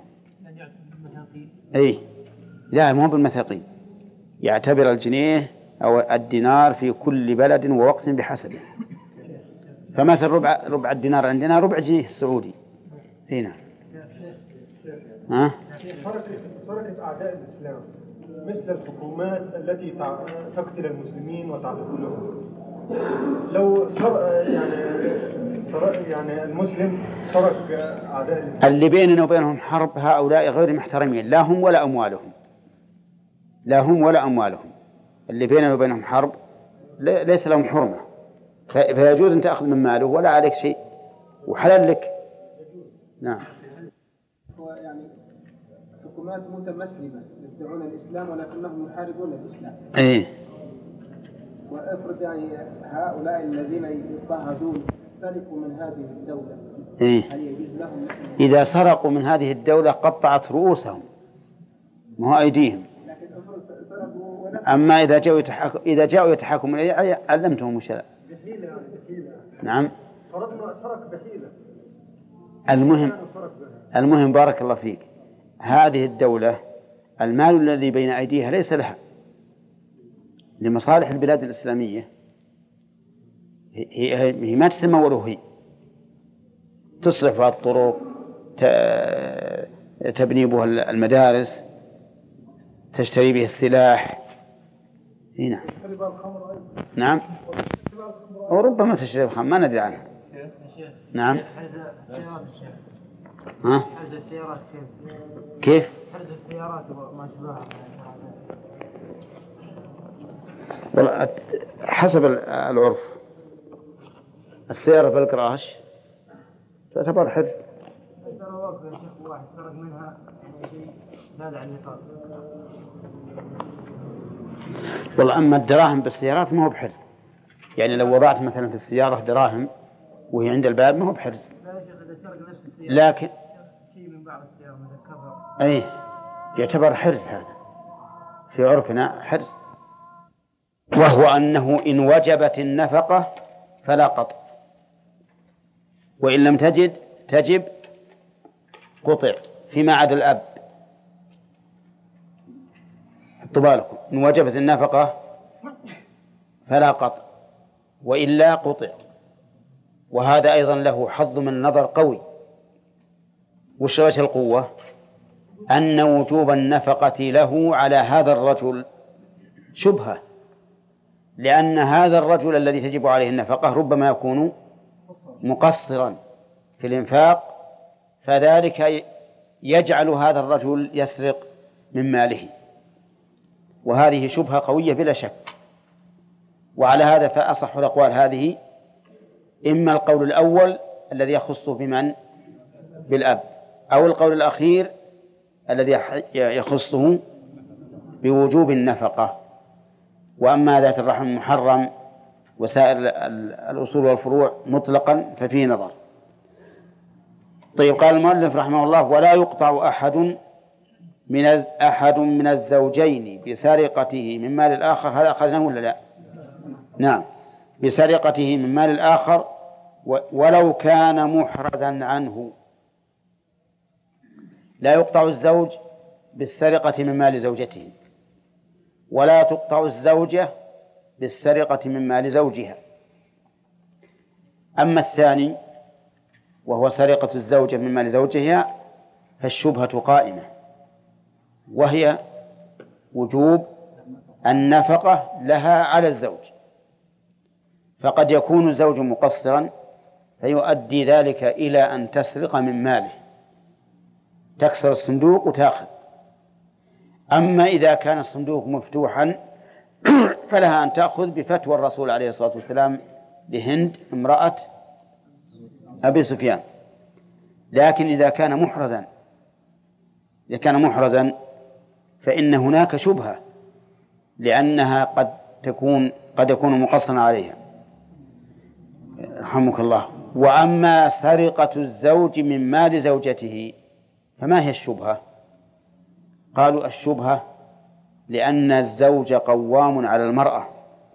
أي لا مو بالمثاقيل، يعتبر الجنيه أو الدينار في كل بلد ووقت بحسبه. فمثل ربع ربع الدينار عندنا ربع جنيه سعودي هنا. ها؟ حركة أعداء الإسلام مثل الحكومات التي تقتل المسلمين وتعتقلهم، لو سرق يعني سرق يعني المسلم سرق أعداء الإسلام اللي بيننا وبينهم حرب، هؤلاء غير محترمين لا هم ولا أموالهم، لا هم ولا أموالهم. اللي بيننا وبينهم حرب ليس لهم حرمة، فيجوز أن تأخذ من ماله ولا عليك شيء وحلال لك. نعم. هو يعني حكومات متمسلمة يدعون الإسلام ولكنهم يحاربون الإسلام. إيه. وافرض يعني هؤلاء الذين يضطهدون سرقوا من هذه الدولة. إيه. هل يجوز لهم؟ إذا سرقوا من هذه الدولة قطعت رؤوسهم ما هو أيديهم. لكن افرض سرقوا. أما إذا جاءوا يتحكم إذا جاءوا يتحكمون علمتهم وش. نعم. فرضنا شرك بحيلة. المهم المهم بارك الله فيك، هذه الدولة المال الذي بين أيديها ليس لها، لمصالح البلاد الإسلامية، هي, هي ما تتموله، هي تصرف الطرق، تبني بها المدارس، تشتري به السلاح. هنا نعم، وربما تشتري الخمر ما ندري عنها. نعم. ها؟ حرز السيارات كيف؟ كيف؟ حرز السيارات وما شبهها. والله حسب العرف، السيارة في الكراش تعتبر حرز. ترى واقف يا شيخ واحد سرق منها شيء زاد عن النصاب. والله أما الدراهم بالسيارات ما هو بحرز، يعني لو وضعت مثلا في السيارة دراهم وهي عند الباب ما هو بحرز. لكن أي يعتبر حرز، هذا في عرفنا حرز، وهو أنه إن وجبت النفقة فلا قطع، وإن لم تجد تجب قطع فيما عدا الأب. حطوا بالكم، إن وجبت النفقة فلا قطع وإلا قطع. وهذا أيضا له حظ من النظر قوي. وش وجه القوة؟ أن وجوب النفقة له على هذا الرجل شبهة، لأن هذا الرجل الذي تجب عليه النفقة ربما يكون مقصرا في الإنفاق، فذلك يجعل هذا الرجل يسرق من ماله، وهذه شبهة قوية بلا شك. وعلى هذا فأصح الأقوال هذه إما القول الأول الذي يخص بمن؟ بالأب، أو القول الأخير الذي يخصه بوجوب النفقة. وأما ذات الرحم المحرم وسائر الأصول والفروع مطلقا ففيه نظر. طيب، قال المؤلف رحمه الله: ولا يقطع أحد من أحد من الزوجين بسرقته من مال الآخر. هذا أخذناه ولا لا؟ نعم، بسرقته من مال الآخر ولو كان محرزا عنه. لا يقطع الزوج بالسرقة من مال زوجته، ولا تقطع الزوجة بالسرقة من مال زوجها. أما الثاني وهو سرقة الزوجة من مال زوجها فالشبهة قائمة، وهي وجوب النفقة لها على الزوج. فقد يكون الزوج مقصرا فيؤدي ذلك إلى أن تسرق من ماله، تكسر الصندوق وتأخذ. أما إذا كان الصندوق مفتوحا فلها أن تأخذ بفتوى الرسول عليه الصلاة والسلام لهند امرأة أبي سفيان. لكن إذا كان محرزا إذا كان محرزا فإن هناك شبهة، لأنها قد تكون قد يكون مقصرا عليها. رحمك الله. وأما سرقة الزوج من مال زوجته فما هي الشبهة؟ قالوا الشبهة لأن الزوج قوام على المرأة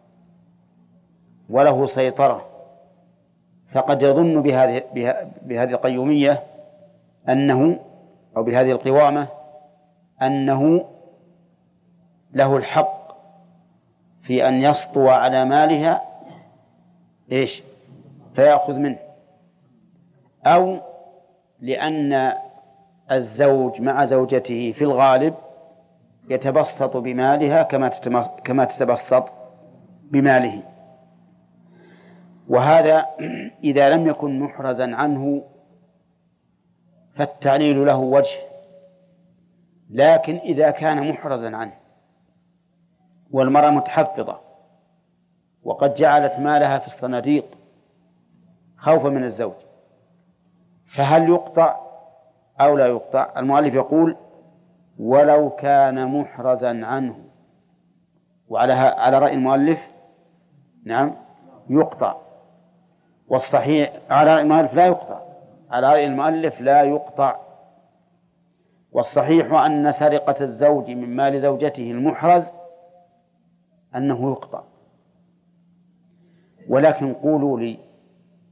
وله سيطرة، فقد يظن بهذه بهذه القيومية أنه أو بهذه القوامة أنه له الحق في أن يسطو على مالها إيش فيأخذ منه، أو لأن الزوج مع زوجته في الغالب يتبسط بمالها كما تتبسط بماله. وهذا إذا لم يكن محرزا عنه فالتعليل له وجه، لكن إذا كان محرزا عنه والمرأة متحفظة وقد جعلت مالها في الصناديق خوفا من الزوج، فهل يقطع أو لا يقطع؟ المؤلف يقول: ولو كان محرزا عنه. وعلى على رأي المؤلف نعم يقطع، والصحيح على رأي المؤلف لا يقطع على رأي المؤلف لا يقطع والصحيح أن سرقة الزوج من مال زوجته المحرز أنه يقطع. ولكن قولوا لي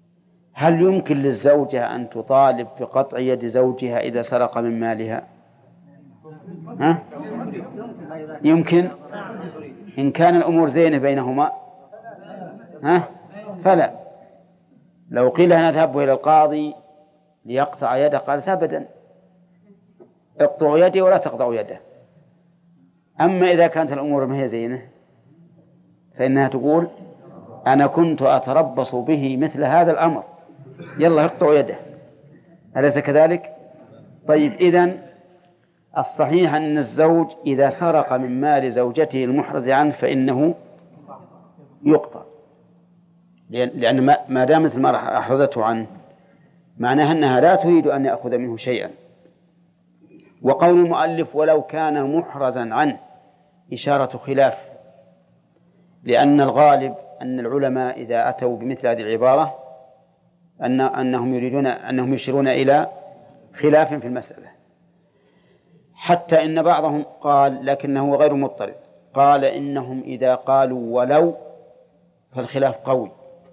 هل يمكن للزوجة أن تطالب بقطع يد زوجها إذا سرق من مالها؟ ها؟ يمكن إن كان الأمور زينة بينهما، ها؟ فلا. لو قيل نذهب إلى القاضي ليقطع يده قالت أبدا، اقطعوا يدي ولا تقطعوا يده. أما إذا كانت الأمور ما هي زينة فإنها تقول أنا كنت أتربص به مثل هذا الأمر، يلا اقطعوا يده. أليس كذلك؟ طيب، إذن الصحيح أن الزوج إذا سرق من مال زوجته المحرز عنه فإنه يقطع، لأن ما دامت المرأة أحرزته عنه معناها أنها لا تريد أن يأخذ منه شيئا. وقول المؤلف ولو كان محرزا عنه إشارة خلاف، لأن الغالب أن العلماء إذا أتوا بمثل هذه العبارة أن أنهم يريدون أنهم يشيرون إلى خلاف في المسألة، حتى إن بعضهم قال لكنه غير مضطرد، قال إنهم إذا قالوا ولو فالخلاف قوي،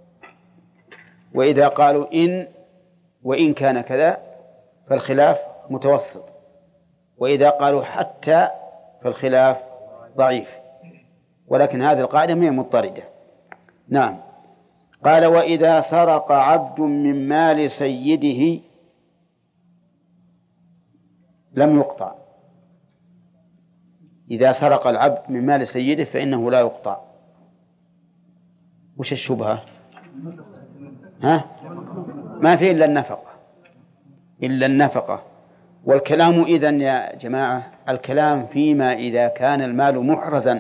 وإذا قالوا إن وإن كان كذا فالخلاف متوسط، وإذا قالوا حتى فالخلاف ضعيف، ولكن هذه القاعدة هي مضطردة. نعم. قال وإذا سرق عبد من مال سيده لم يقطع. إذا سرق العبد من مال سيده فإنه لا يقطع. وش الشبهة؟ ها؟ ما في إلا النفقة، إلا النفقة. والكلام إذن يا جماعة الكلام فيما إذا كان المال محرزا.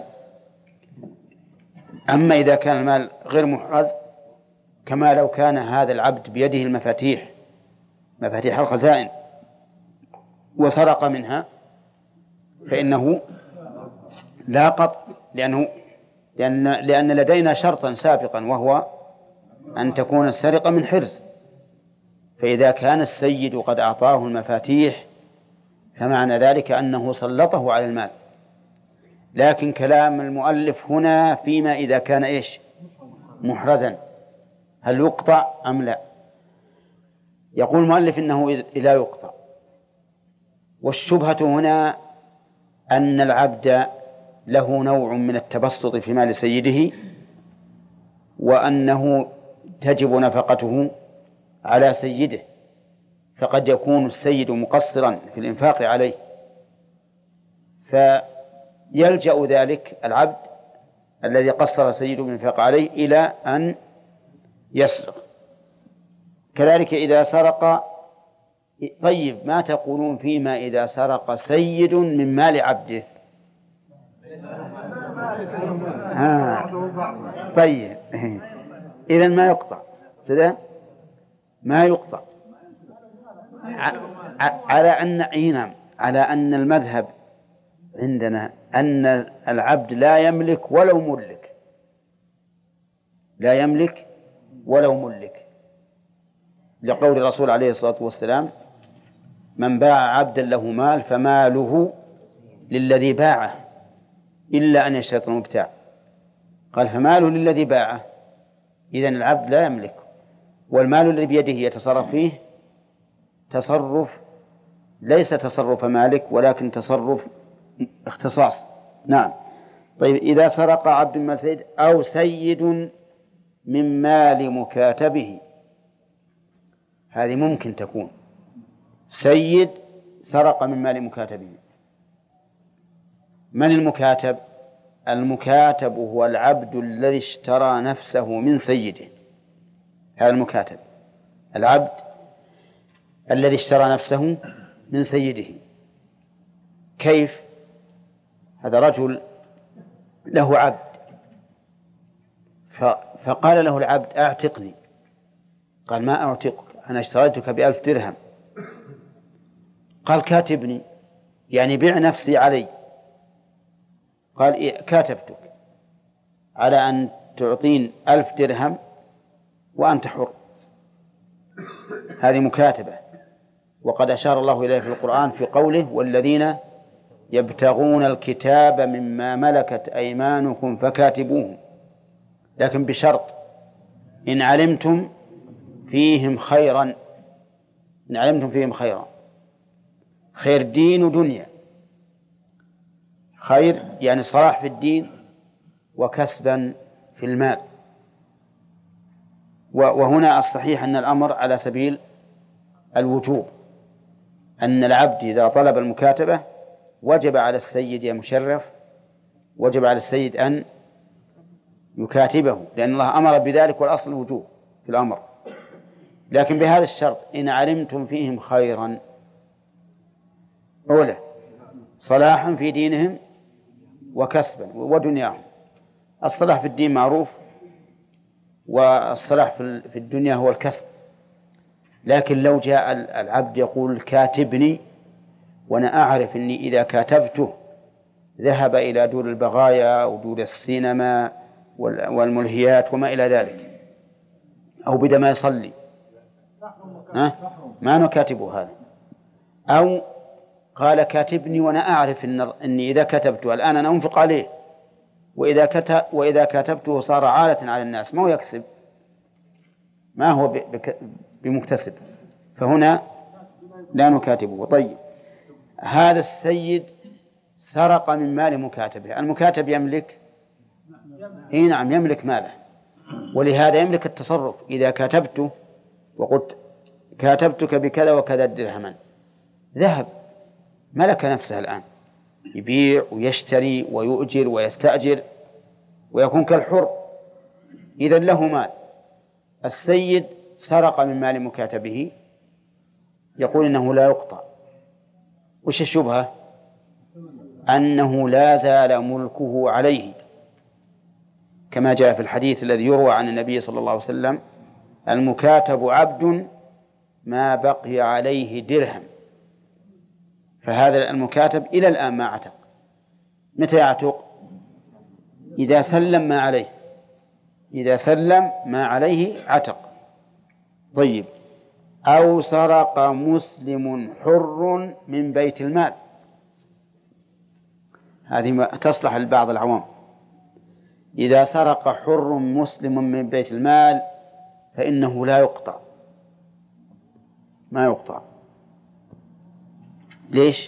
أما إذا كان المال غير محرز كما لو كان هذا العبد بيده المفاتيح، مفاتيح الخزائن، وسرق منها فإنه لا قطع، لأنه لأن, لأن لدينا شرطا سابقا وهو أن تكون السرقة من حرز. فإذا كان السيد قد أعطاه المفاتيح فمعنى ذلك أنه سلطه على المال. لكن كلام المؤلف هنا فيما إذا كان إيش محرزا، هل يقطع أم لا؟ يقول المؤلف إنه لا يقطع. والشبهة هنا أن العبد له نوع من التبسط في مال سيده، وأنه تجب نفقته على سيده، فقد يكون السيد مقصرا في الإنفاق عليه، فيلجأ ذلك العبد الذي قصر سيده بالإنفاق عليه إلى أن يسرق. كذلك إذا سرق. طيب، ما تقولون فيما إذا سرق سيد من مال عبده؟ آه. طيب، إذن ما يقطع كذا، ما يقطع على أن عينام على أن المذهب عندنا أن العبد لا يملك ولو ملك، لا يملك ولو ملك، لقول الرسول عليه الصلاة والسلام من باع عبدا له مال فماله للذي باعه إلا أن يشترط المبتاع. قال فماله للذي باعه، إذن العبد لا يملك، والمال الذي بيده يتصرف فيه تصرف ليس تصرف مالك ولكن تصرف اختصاص. نعم. طيب، إذا سرق عبد من سيد أو سيد من مال مكاتبه، هذه ممكن تكون سيد سرق من مال مكاتبه. من المكاتب؟ المكاتب هو العبد الذي اشترى نفسه من سيده، هذا المكاتب، العبد الذي اشترى نفسه من سيده. كيف؟ هذا رجل له عبد فقال له العبد أعتقني، قال ما أعتقك، أنا اشتريتك بألف درهم. قال كاتبني، يعني بيع نفسي علي. قال إيه؟ كاتبتك على أن تعطين ألف درهم وأنت حر. هذه مكاتبة، وقد أشار الله إليه في القرآن في قوله والذين يبتغون الكتاب مما ملكت أيمانكم فكاتبوهم، لكن بشرط إن علمتم فيهم خيرا إن علمتم فيهم خيرا، خير دين ودنيا، خير يعني صلاح في الدين وكسبا في المال. وهنا الصحيح أن الأمر على سبيل الوجوب، أن العبد إذا طلب المكاتبة وجب على السيد يا مشرف، وجب على السيد أن يكاتبه، لأن الله أمر بذلك والأصل الوجوب في الأمر. لكن بهذا الشرط: إن علمتم فيهم خيرا، أولا صلاحا في دينهم وكسبا ودنياهم. الصلاح في الدين معروف، والصلاح في الدنيا هو الكسب. لكن لو جاء العبد يقول كاتبني وأنا أعرف أني إذا كاتبته ذهب إلى دور البغايا ودور السينما والملهيات وما إلى ذلك، أو بدأ ما يصلي، ها؟ ما نكاتبه هذا. أو قال كاتبني وأنا أعرف إن أني إذا كتبته الآن أنا أنفق عليه، وإذا كتب وإذا كتبته صار عالة على الناس، ما هو يكسب، ما هو بمكتسب، فهنا لا نكاتبه. طيب، هذا السيد سرق من مال مكاتبه. المكاتب يملك إيه نعم يملك ماله، ولهذا يملك التصرف. إذا كاتبته وقلت كاتبتك بكذا وكذا درهما، ذهب ملك نفسه الآن، يبيع ويشتري ويؤجر ويستأجر ويكون كالحر، إذن له مال. السيد سرق من مال مكاتبه، يقول إنه لا يقطع. وش الشبهة؟ أنه لا زال ملكه عليه، كما جاء في الحديث الذي يروى عن النبي صلى الله عليه وسلم: المكاتب عبد ما بقي عليه درهم. فهذا المكاتب إلى الآن ما عتق. متى يعتق؟ إذا سلم ما عليه، إذا سلم ما عليه عتق. طيب، أو سرق مسلم حر من بيت المال، هذه تصلح لبعض العوام. إذا سرق حر مسلم من بيت المال فإنه لا يقطع، ما يقطع. ليش؟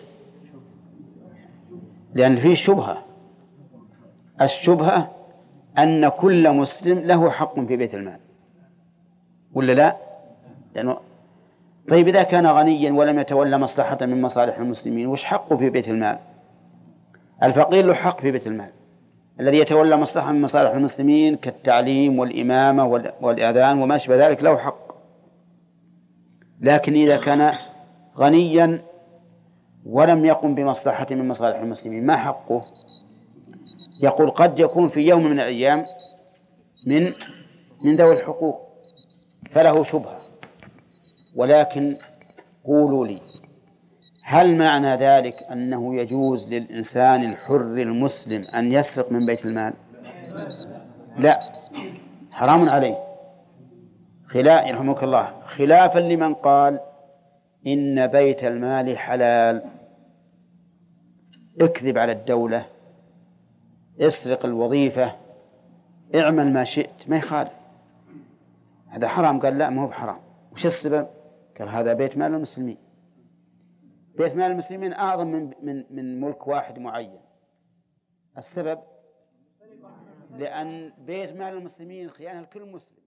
لأن فيه شبهة. الشبهة أن كل مسلم له حق في بيت المال، ولا لا؟ لأنه طيب إذا كان غنيا ولم يتولى مصلحة من مصالح المسلمين، وش حقه في بيت المال؟ الفقير له حق في بيت المال، الذي يتولى مصلحة من مصالح المسلمين كالتعليم والإمامة والإذان وما شابه ذلك له حق. لكن إذا كان غنيا ولم يقم بمصلحة من مصالح المسلمين، ما حقه؟ يقول قد يكون في يوم من الأيام من من ذوي الحقوق، فله شبهة. ولكن قولوا لي، هل معنى ذلك أنه يجوز للإنسان الحر المسلم أن يسرق من بيت المال؟ لا، حرام عليه، خلاف يرحمك الله، خلافا لمن قال إن بيت المال حلال. اكذب على الدولة، اسرق الوظيفة، اعمل ما شئت، ما يخالف، هذا حرام. قال لا، ما هو بحرام. وش السبب؟ قال هذا بيت مال المسلمين. بيت مال المسلمين أعظم من من من ملك واحد معين. السبب لأن بيت مال المسلمين خيانة لكل مسلم.